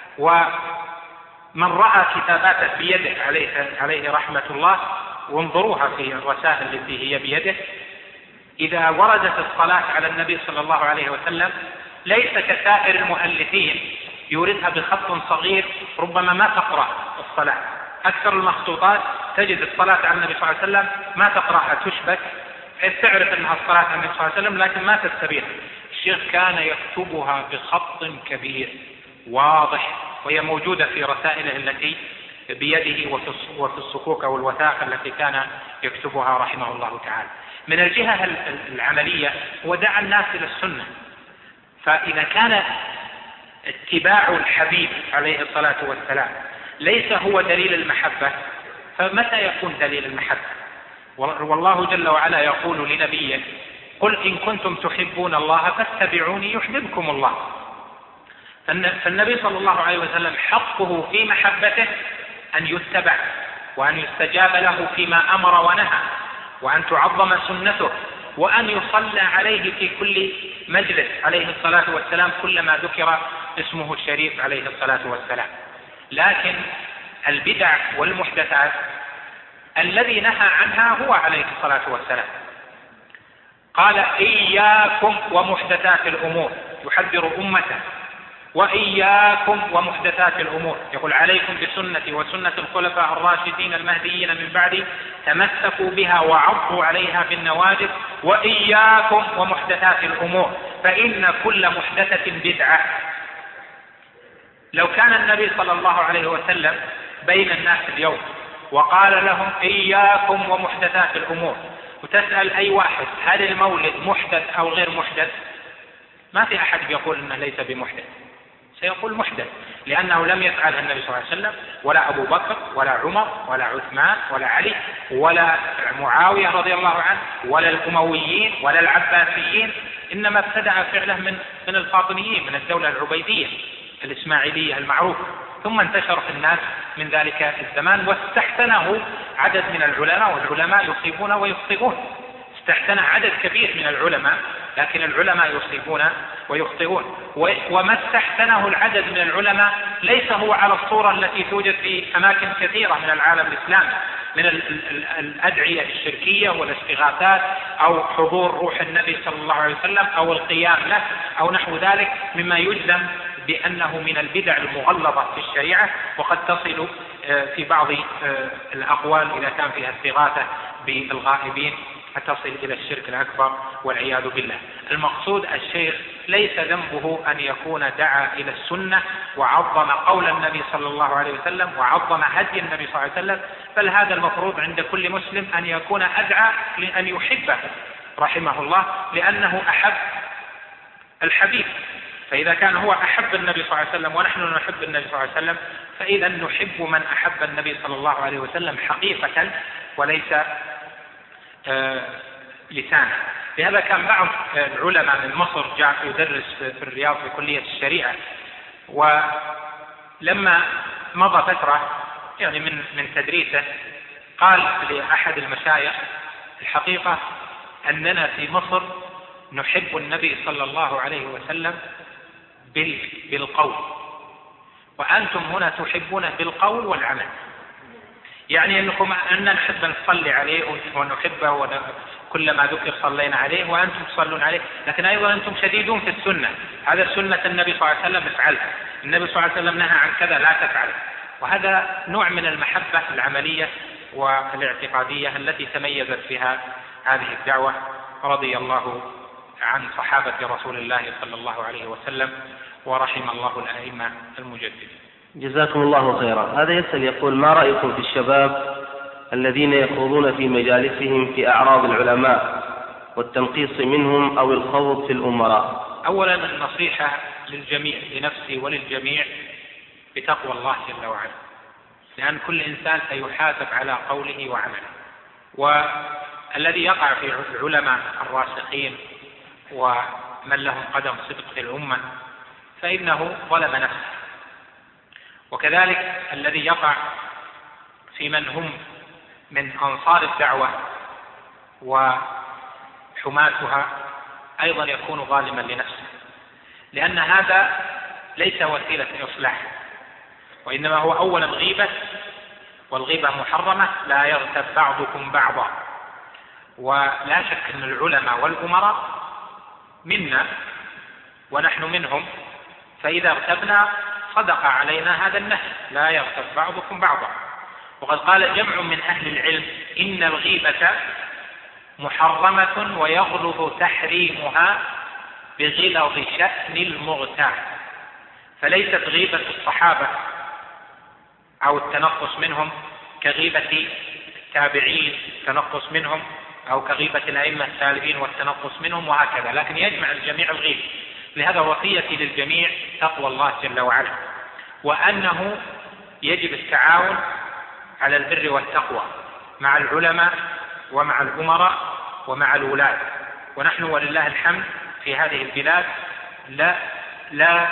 ومن رأى كتاباته بيده عليه رحمة الله، وانظروها في الرسائل التي هي بيده، إذا وردت الصلاة على النبي صلى الله عليه وسلم ليس كسائر المؤلفين يوردها بخط صغير ربما ما تقرأ الصلاة. أكثر المخطوطات تجد الصلاة على النبي صلى الله عليه وسلم ما تقرأها، تشبك بحيث تعرف أنها الصلاة على النبي صلى الله عليه وسلم لكن ما تستبيح. الشيخ كان يكتبها بخط كبير واضح، وهي موجودة في رسائله التي بيده وفي الصكوك أو الوثائق التي كان يكتبها رحمه الله تعالى. من الجهة العملية هو دعا الناس إلى السنة، فإذا كان اتباع الحبيب عليه الصلاة والسلام ليس هو دليل المحبة، فمتى يكون دليل المحبة؟ والله جل وعلا يقول لنبيه: قل إن كنتم تحبون الله فاتبعوني يحببكم الله. فالنبي صلى الله عليه وسلم حقه في محبته أن يتبع وأن يستجاب له فيما أمر ونهى، وأن تعظم سنته، وأن يصلى عليه في كل مجلس عليه الصلاة والسلام كلما ذكر اسمه الشريف عليه الصلاة والسلام. لكن البدع والمحدثات الذي نهى عنها هو عليه الصلاة والسلام. قال: إياكم ومحدثات الأمور، يحذر أمته: وإياكم ومحدثات الأمور، يقول: عليكم بسنتي وسنة الخلفاء الراشدين المهديين من بعدي، تمسكوا بها وعضوا عليها بالنواجذ، وإياكم ومحدثات الأمور فإن كل محدثة بدعة. لو كان النبي صلى الله عليه وسلم بين الناس اليوم وقال لهم: إياكم ومحدثات الأمور، وتسأل أي واحد هل المولد محدث أو غير محدث، ما في أحد يقول إنه ليس بمحدث، سيقول محدث، لأنه لم يفعل النبي صلى الله عليه وسلم ولا أبو بكر ولا عمر ولا عثمان ولا علي ولا معاوية رضي الله عنه ولا الأمويين ولا العباسيين، إنما ابتدع فعله من الفاطميين، من الدولة العبيدية الإسماعيلية المعروفة، ثم انتشر في الناس من ذلك الزمان، واستحسنه عدد من العلماء، والعلماء يصيبون ويخطئون. استحسن عدد كبير من العلماء، لكن العلماء يصيبون ويخطئون. وما استحسنه العدد من العلماء ليس هو على الصورة التي توجد في أماكن كثيرة من العالم الإسلامي من الأدعية الشركية والاستغاثات أو حضور روح النبي صلى الله عليه وسلم أو القيام له أو نحو ذلك مما يجزم بأنه من البدع المغلظة في الشريعة، وقد تصل في بعض الأقوال إذا كان فيها استغاثة بالغائبين تصل إلى الشرك الأكبر والعياذ بالله. المقصود الشيخ ليس ذنبه أن يكون دعا إلى السنة وعظم قول النبي صلى الله عليه وسلم وعظم هدي النبي صلى الله عليه وسلم، بل هذا المفروض عند كل مسلم أن يكون أدعى لأن يحبه رحمه الله، لأنه أحب الحبيب. فإذا كان هو أحب النبي صلى الله عليه وسلم ونحن نحب النبي صلى الله عليه وسلم، فإذا نحب من أحب النبي صلى الله عليه وسلم حقيقة وليس لسانه. لهذا كان بعض العلماء من مصر جاء يدرس في الرياض في كلية الشريعة، ولما مضى فترة يعني من تدريسه قال لأحد المشايخ: الحقيقة أننا في مصر نحب النبي صلى الله عليه وسلم بالقول، وأنتم هنا تحبونه بالقول والعمل. يعني أنكم أننا نحب نصلي عليه ونحبه كلما ذكر صلينا عليه وأنتم تصلون عليه، لكن أيضا أنتم شديدون في السنة، هذا سنة النبي صلى الله عليه وسلم افعلها، النبي صلى الله عليه وسلم نهى عن كذا لا تفعله. وهذا نوع من المحبة العملية والاعتقادية التي تميزت فيها هذه الدعوة، رضي الله عن صحابة رسول الله صلى الله عليه وسلم ورحم الله الأئمة المجددين. جزاكم الله خيرا. هذا يسأل يقول: ما رأيكم في الشباب الذين يخوضون في مجالسهم في أعراض العلماء والتنقيص منهم أو الخوض في الأمراء؟ أولا النصيحة للجميع، لنفسي وللجميع، بتقوى الله جل وعلا، لأن كل إنسان سيحاسب على قوله وعمله. والذي يقع في العلماء الراسخين ومن لهم قدم صدق في الأمة فإنه ظلم نفسه، وكذلك الذي يقع في من هم من أنصار الدعوة وحماتها أيضا يكون ظالما لنفسه، لأن هذا ليس وسيلة إصلاح، وإنما هو أولا غيبة، والغيبة محرمة، لا يغتب بعضكم بعضا. ولا شك أن العلماء والأمراء منا ونحن منهم، فإذا اغتبنا صدق علينا هذا النهي: لا يغتب بعضكم بعضا. وقد قال جمع من أهل العلم: إن الغيبة محرمة ويغلظ تحريمها بغلظ شأن المغتاب. فليست غيبة الصحابة أو التنقص منهم كغيبة التابعين التنقص منهم، أو كغيبة الأئمة السالفين والتنقص منهم، وهكذا، لكن يجمع الجميع الغيبة. لهذا وصيتي للجميع تقوى الله جل وعلا، وأنه يجب التعاون على البر والتقوى مع العلماء ومع الأمراء ومع الولاة. ونحن ولله الحمد في هذه البلاد لا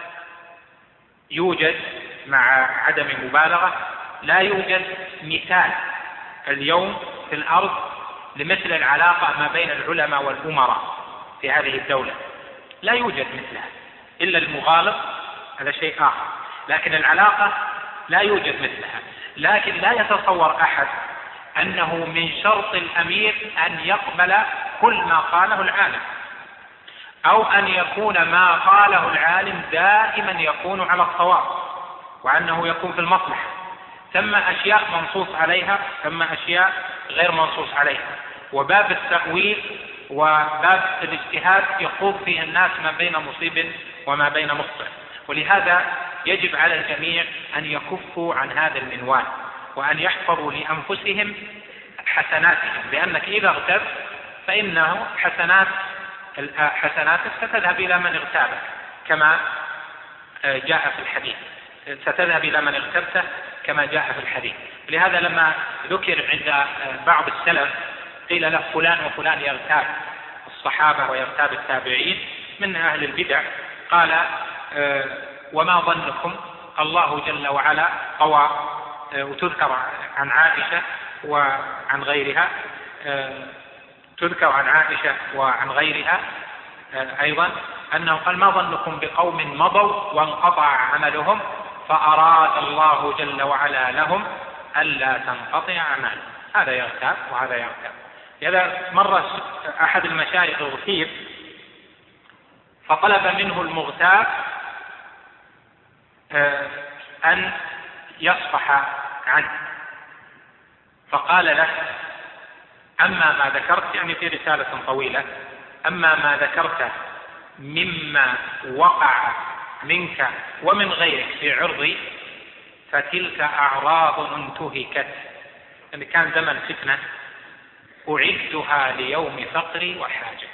يوجد، مع عدم مبالغة، لا يوجد مثال اليوم في الأرض لمثل العلاقة ما بين العلماء والأمراء في هذه الدولة. لا يوجد مثلها إلا المغالط، هذا شيء آخر، لكن العلاقة لا يوجد مثلها. لكن لا يتصور أحد أنه من شرط الأمير أن يقبل كل ما قاله العالم، أو أن يكون ما قاله العالم دائما يكون على الصواب وأنه يكون في المصلحة. ثم أشياء منصوص عليها، ثم أشياء غير منصوص عليها، وباب التأويل وباب الاجتهاد يخوض فيه الناس ما بين مصيب وما بين مخطئ. ولهذا يجب على الجميع أن يكفوا عن هذا المنوال، وأن يحفظوا لأنفسهم حسناتهم، لأنك إذا اغتبت فإنه حسناتك ستذهب إلى من اغتابك، كما جاء في الحديث، ستذهب إلى من اغتبته كما جاء في الحديث. لهذا لما ذكر عند بعض السلف قيل له: فلان وفلان يغتاب الصحابة ويغتاب التابعين من أهل البدع، قال: وما ظنكم؟ الله جل وعلا قوى. وتذكر عن عائشة وعن غيرها، تذكر عن عائشة وعن غيرها أيضا أنه قال: ما ظنكم بقوم مضوا وانقطع عملهم فأراد الله جل وعلا لهم ألا تنقطع أعمالهم. هذا يغتاب وهذا يغتاب. إذا مر أحد المشايخ الغفير فطلب منه المغتاب أن يصفح عنه، فقال له: أما ما ذكرت، يعني في رسالة طويلة، أما ما ذكرت مما وقع منك ومن غيرك في عرضي فتلك أعراض انتهكت. يعني كان زمن فتنة أعدها ليوم فقري وحاجتي.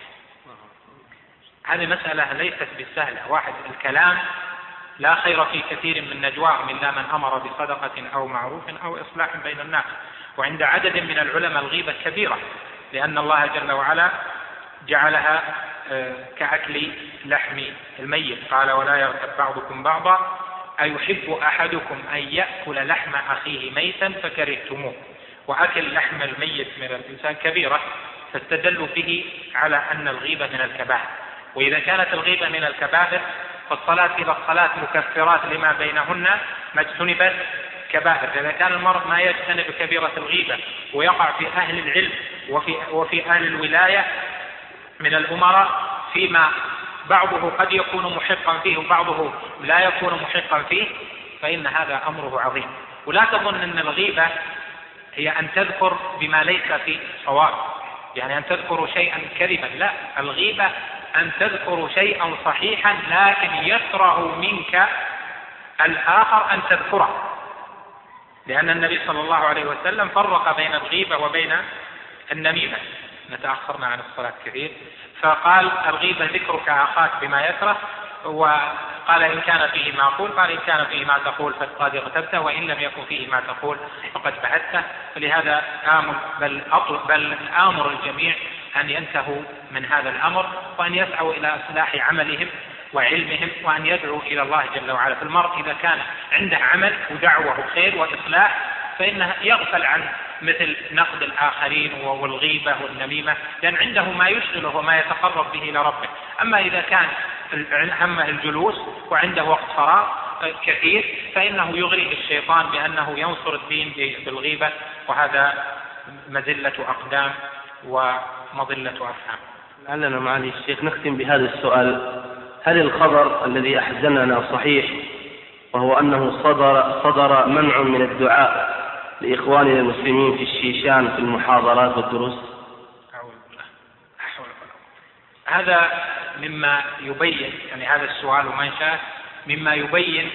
هذه مسألة ليست بالسهلة. واحد الكلام لا خير في كثير من نجواهم إلا من أمر بصدقة أو معروف أو إصلاح بين الناس. وعند عدد من العلماء الغيبة كبيرة، لأن الله جل وعلا جعلها كأكل لحم الميت. قال: ولا يغتب بعضكم بعضا أيحب أحدكم أن يأكل لحم أخيه ميتا فكرهتموه. وأكل لحم الميت من الإنسان كبيرة، فاستدلوا به على أن الغيبة من الكبائر. وإذا كانت الغيبة من الكبائر فالصلاة إلى الصلاة مكفرات لما بينهن ما اجتنبت كبائر. إذا كان المرء ما يجتنب كبيرة الغيبة ويقع في أهل العلم وفي أهل الولاية من الأمراء فيما بعضه قد يكون محقا فيه وبعضه لا يكون محقا فيه، فإن هذا أمره عظيم. ولا تظن أن الغيبة هي أن تذكر بما ليس في صواب، يعني أن تذكر شيئا كذبا. لا، الغيبة أن تذكر شيئا صحيحا لكن يكره منك الآخر أن تذكره، لأن النبي صلى الله عليه وسلم فرق بين الغيبة وبين النميمة. نتأخرنا عن الصلاة كثير. فقال: الغيبة ذكرك أخاك بما يكره، وقال: إن كان فيه ما أقول، قال: إن كان فيه ما تقول فقد اغتبته، وإن لم يكن فيه ما تقول فقد بعدته. فلهذا بل آمر الجميع أن ينتهوا من هذا الأمر، وأن يسعوا إلى إصلاح عملهم وعلمهم، وأن يدعوا إلى الله جل وعلا. فالمرء إذا كان عنده عمل ودعوة خير وإصلاح فإنه يغفل عن مثل نقد الآخرين والغيبة والنميمة، لأن عنده ما يشغله وما يتقرب به إلى ربه. أما إذا كان همه الجلوس وعنده وقت فراغ كثير فإنه يغريه الشيطان بأنه ينصر الدين بالغيبة، وهذا مزلة أقدام ومضلة أفهام. لعلنا معالي الشيخ نختم بهذا السؤال: هل الخبر الذي أحزننا صحيح وهو أنه صدر منع من الدعاء لإخواننا المسلمين في الشيشان في المحاضرات والدروس. هذا مما يبين، يعني هذا السؤال ومنشأه مما يبين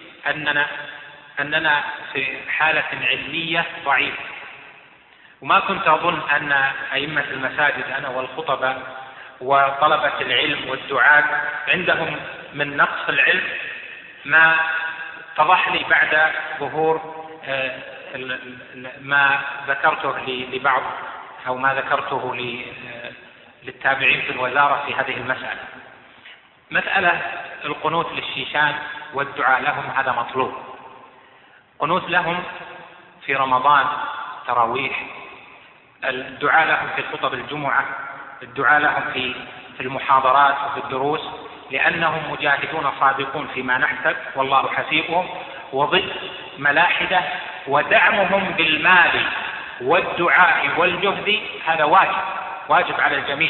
أننا في حالة علمية ضعيفة، وما كنت أظن أن أئمة المساجد أنا والخطباء وطلبة العلم والدعاة عندهم من نقص العلم ما اتضح لي بعد ظهور ما ذكرته لبعض أو ما ذكرته للتابعين في الوزارة في هذه المسألة. مسألة القنوت للشيشان والدعاء لهم هذا مطلوب. قنوت لهم في رمضان تراويح، الدعاء لهم في خطب الجمعة، الدعاء لهم في المحاضرات وفي الدروس، لأنهم مجاهدون صادقون فيما نحسب والله حسيبهم، وضد ملاحدة، ودعمهم بالمال والدعاء والجهد هذا واجب على الجميع،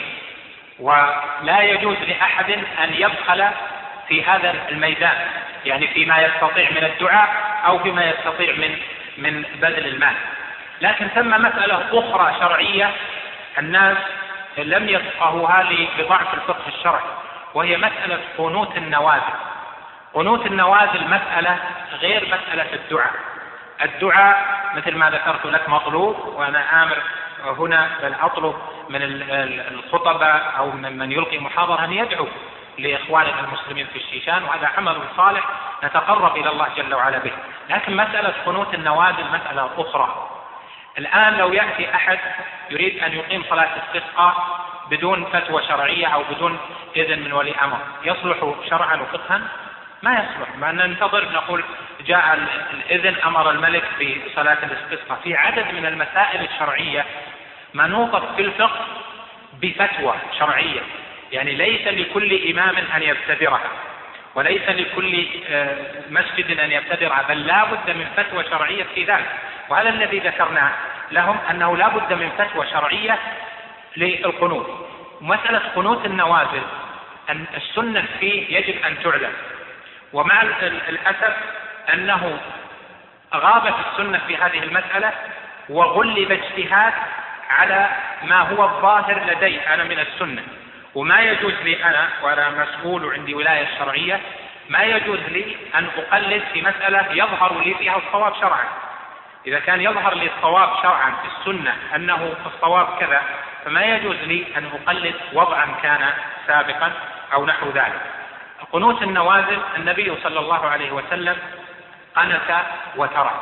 ولا يجوز لأحد أن يبخل في هذا الميدان، يعني فيما يستطيع من الدعاء أو فيما يستطيع من بذل المال. لكن ثم مسألة أخرى شرعية الناس لم يفقهوها لضعف الفقه الشرعي، وهي مسألة قنوت النوازل. قنوت النوازل مسألة غير مسألة الدعاء. الدعاء مثل ما ذكرت لك مطلوب، وأنا آمر هنا بل أطلب من الخطباء أو من يلقي محاضرة أن يدعو لإخواننا المسلمين في الشيشان، وهذا عمل صالح نتقرب إلى الله جل وعلا به. لكن مسألة قنوت النوازل مسألة أخرى. الآن لو يأتي أحد يريد أن يقيم صلاة استسقاء بدون فتوى شرعية أو بدون إذن من ولي أمر، يصلح شرعا وفقها؟ ما يصلح. ما ننتظر نقول جاء الإذن أمر الملك بصلاة الاستسقاء. في عدد من المسائل الشرعية منوطة في الفقه بفتوى شرعية، يعني ليس لكل إمام أن يبتدرها، وليس لكل مسجد أن يبتدرها، بل لا بد من فتوى شرعية في ذلك. وهذا الذي ذكرناه لهم، أنه لا بد من فتوى شرعية للقنوت. مسألة قنوت النوازل أن السنة فيه يجب أن تعلم، ومع الأسف أنه غابت السنة في هذه المسألة وغلب اجتهاد على ما هو الظاهر لدي أنا من السنة. وما يجوز لي أنا، وأنا مسؤول وعندي ولاية شرعية، ما يجوز لي أن أقلد في مسألة يظهر لي فيها الصواب شرعا. إذا كان يظهر لي الصواب شرعا في السنة أنه الصواب كذا، فما يجوز لي أن أقلد وضعا كان سابقا أو نحو ذلك. قنوت النوازل النبي صلى الله عليه وسلم قنت وترك.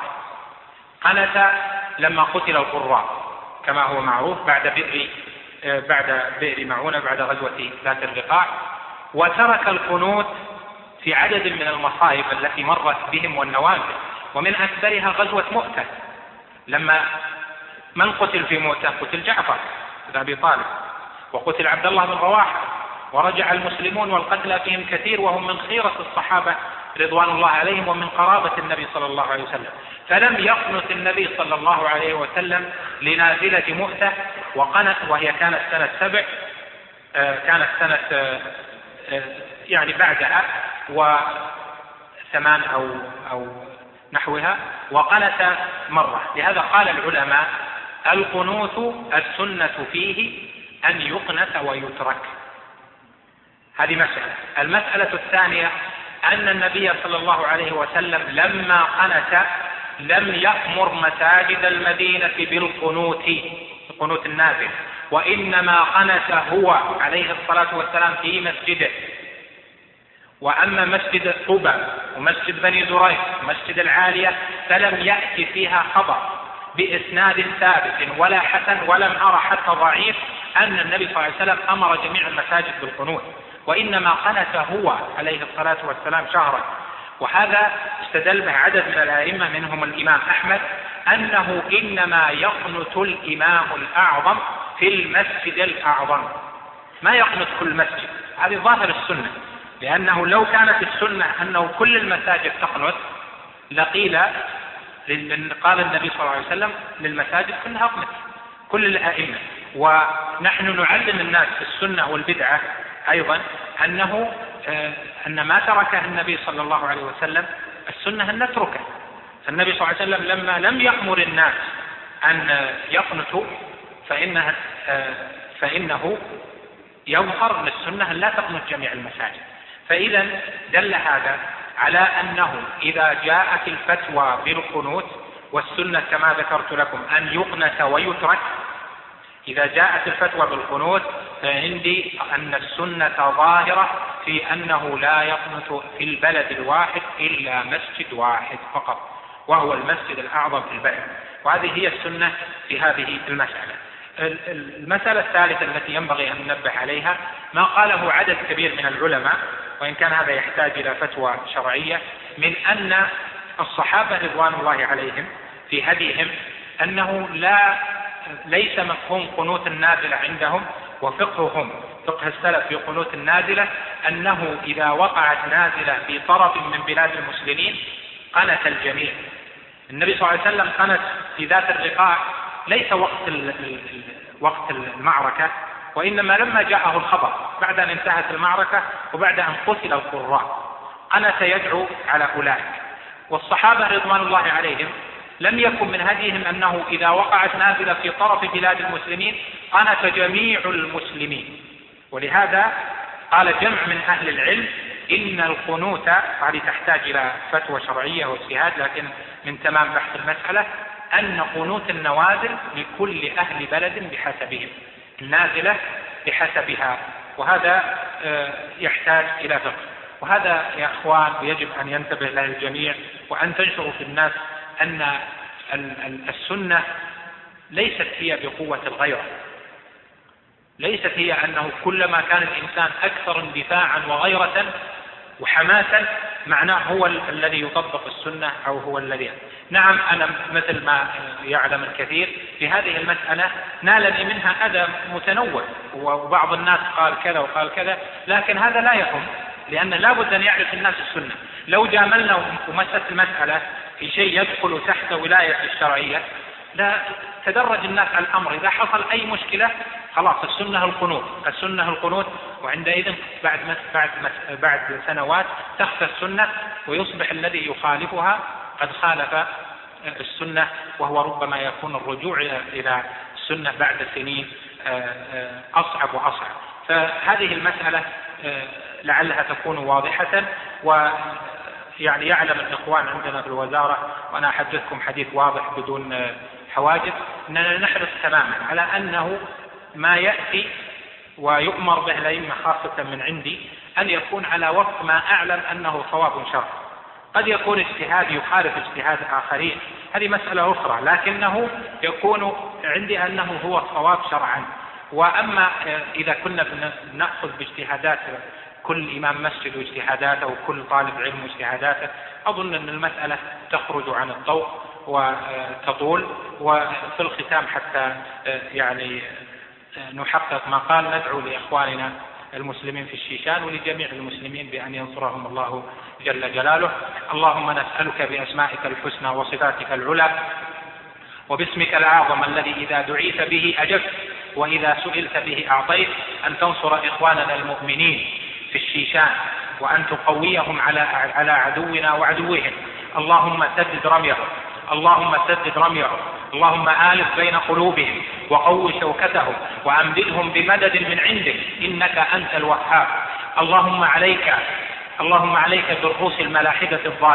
قنت لما قتل القراء كما هو معروف بعد بئر معونة، بعد غزوة ذات الرقاع، وترك القنوت في عدد من المصائب التي مرت بهم والنوازل، ومن أكثرها غزوة مؤتة. لما من قتل في مؤتة؟ قتل جعفر بن أبي طالب، وقتل عبد الله بن رواحة، ورجع المسلمون والقتلى فيهم كثير، وهم من خيرة الصحابة رضوان الله عليهم ومن قرابة النبي صلى الله عليه وسلم. فلم يقنت النبي صلى الله عليه وسلم لنازلة مؤتة، وقنت وهي كانت سنة 7، كانت سنة يعني بعدها و8 أو نحوها، وقنت مرة. لهذا قال العلماء القنوت السنة فيه أن يقنت ويترك. هذه مسألة. المسألة الثانية أن النبي صلى الله عليه وسلم لما قنت لم يأمر مساجد المدينة بالقنوت، القنوت النازل، وإنما قنت هو عليه الصلاة والسلام في مسجده. وأما مسجد قباء ومسجد بني زريق ومسجد العالية فلم يأتي فيها خبر بإسناد ثابت ولا حسن، ولم أرى حتى ضعيف أن النبي صلى الله عليه وسلم أمر جميع المساجد بالقنوت، وإنما قنت هو عليه الصلاة والسلام شهرا. وهذا استدل به عدد من الأئمة منهم الإمام أحمد أنه إنما يقنت الإمام الأعظم في المسجد الأعظم، ما يقنت كل مسجد. هذه ظاهر السنة، لأنه لو كانت السنة أنه كل المساجد تقنت لقيل قال النبي صلى الله عليه وسلم للمساجد كلها اقنت كل الأئمة. ونحن نعلم الناس في السنة والبدعة أيضا أن ما تركه النبي صلى الله عليه وسلم السنة أن نتركه. فالنبي صلى الله عليه وسلم لما لم يأمر الناس أن يقنتوا فإنه يظهر من السنة أن لا تقنت جميع المساجد. فإذا دل هذا على أنه إذا جاءت الفتوى بالقنوت، والسنة كما ذكرت لكم أن يقنت ويترك، إذا جاءت الفتوى بالقنوت فعندي أن السنة ظاهرة في أنه لا يقنت في البلد الواحد إلا مسجد واحد فقط، وهو المسجد الأعظم في البلد. وهذه هي السنة في هذه المسألة. المسألة الثالثة التي ينبغي أن ننبه عليها ما قاله عدد كبير من العلماء، وإن كان هذا يحتاج إلى فتوى شرعية، من أن الصحابة رضوان الله عليهم في هديهم أنه ليس مفهوم قنوت النازلة عندهم، وفقههم فقه السلف في قنوت النازلة أنه إذا وقعت نازلة في طرف من بلاد المسلمين قنت الجميع. النبي صلى الله عليه وسلم قنت في ذات الرقاع ليس وقت المعركة، وإنما لما جاءه الخبر بعد أن انتهت المعركة وبعد أن قتل القراء قنت يدعو على أولئك. والصحابة رضوان الله عليهم لم يكن من هديهم أنه إذا وقعت نازلة في طرف بلاد المسلمين قنت جميع المسلمين. ولهذا قال جمع من أهل العلم إن القنوت، هذه تحتاج إلى فتوى شرعية واجتهاد، لكن من تمام بحث المسألة أن قنوت النوازل لكل أهل بلد بحسبهم، النازلة بحسبها، وهذا يحتاج إلى فقه. وهذا يا أخوان يجب أن ينتبه له الجميع، وأن تنشروا في الناس أن السنة ليست هي بقوة الغيرة، ليست هي أنه كلما كان الإنسان أكثر اندفاعا وغيرة وحماسا معناه هو الذي يطبق السنة أو هو الذي. نعم أنا مثل ما يعلم الكثير في هذه المسألة نالني منها أذى متنوع، وبعض الناس قال كذا وقال كذا، لكن هذا لا يهم، لأن لا بد أن يعرف الناس السنة. لو جاملنا ومست المسألة في شيء يدخل تحت ولاية الشرعية لا تدرج الناس على الأمر، إذا حصل أي مشكلة خلاص السنة القنوت، وعندئذ بعد سنوات تخفى السنة ويصبح الذي يخالفها قد خالف السنة، وهو ربما يكون الرجوع إلى السنة بعد سنين أصعب وأصعب. فهذه المسألة لعلها تكون واضحة، ويعني يعلم الإخوان عندنا في الوزارة، وأنا أحدثكم حديث واضح بدون حواجز، أننا نحرص تماما على أنه ما يأتي ويؤمر به الأئمة خاصة من عندي أن يكون على وفق ما أعلم أنه صواب شرعي. قد يكون اجتهاد يخالف اجتهاد آخرين، هذه مسألة أخرى، لكنه يكون عندي أنه هو الصواب شرعا. وأما إذا كنا نأخذ باجتهادات كل إمام مسجد واجتهاداته وكل طالب علم واجتهاداته، أظن أن المسألة تخرج عن الضوء وتطول. وفي الختام حتى يعني نحقق ما قال، ندعو لإخواننا المسلمين في الشيشان ولجميع المسلمين بأن ينصرهم الله جل جلاله. اللهم نسألك بأسمائك الحسنى وصفاتك العلى وباسمك الأعظم الذي إذا دعيت به أجبت وإذا سئلت به أعطيت، أن تنصر إخواننا المؤمنين في الشيشان، وأن تقويهم على عدونا وعدوهم. اللهم سدد رميهم، اللهم آلف بين قلوبهم وقو شوكتهم وأمددهم بمدد من عندك إنك أنت الوهاب. اللهم عليك بالرؤوس الملاحدة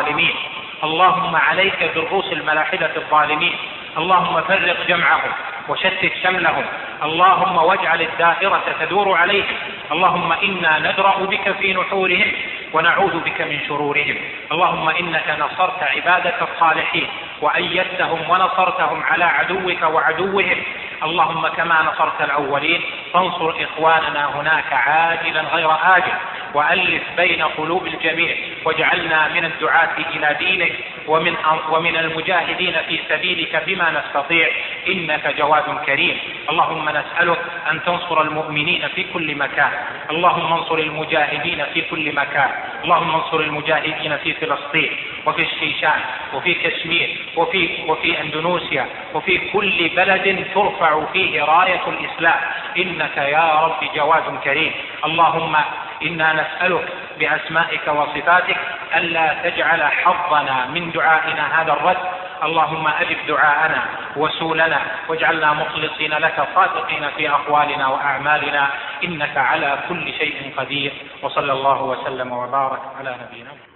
الظالمين، اللهم فرق جمعهم وشتت شملهم، اللهم واجعل الدائرة تدور عليهم. اللهم إنا ندرأ بك في نحورهم ونعوذ بك من شرورهم. اللهم إنك نصرت عبادك الصالحين وأيدتهم ونصرتهم على عدوك وعدوهم. اللهم كما نصرت الأولين فانصر إخواننا هناك عاجلا غير آجل، وألف بين قلوب الجميع، واجعلنا من الدعاة إلى دينك ومن المجاهدين في سبيلك بما نستطيع، إنك جواد كريم. اللهم نسألك أن تنصر المؤمنين في كل مكان، اللهم انصر المجاهدين في كل مكان، اللهم انصر المجاهدين في فلسطين وفي الشيشان وفي كشمير وفي أندونيسيا وفي كل بلد ترفع فيه راية الإسلام، إنك يا رب جواد كريم. اللهم إنا نسألك بأسمائك وصفاتك ألا تجعل حظنا من دعائنا هذا الرد. اللهم أجب دعاءنا وسولنا، واجعلنا مخلصين لك صادقين في أقوالنا وأعمالنا، إنك على كل شيء قدير. وصلى الله وسلم وبارك على نبينا محمد.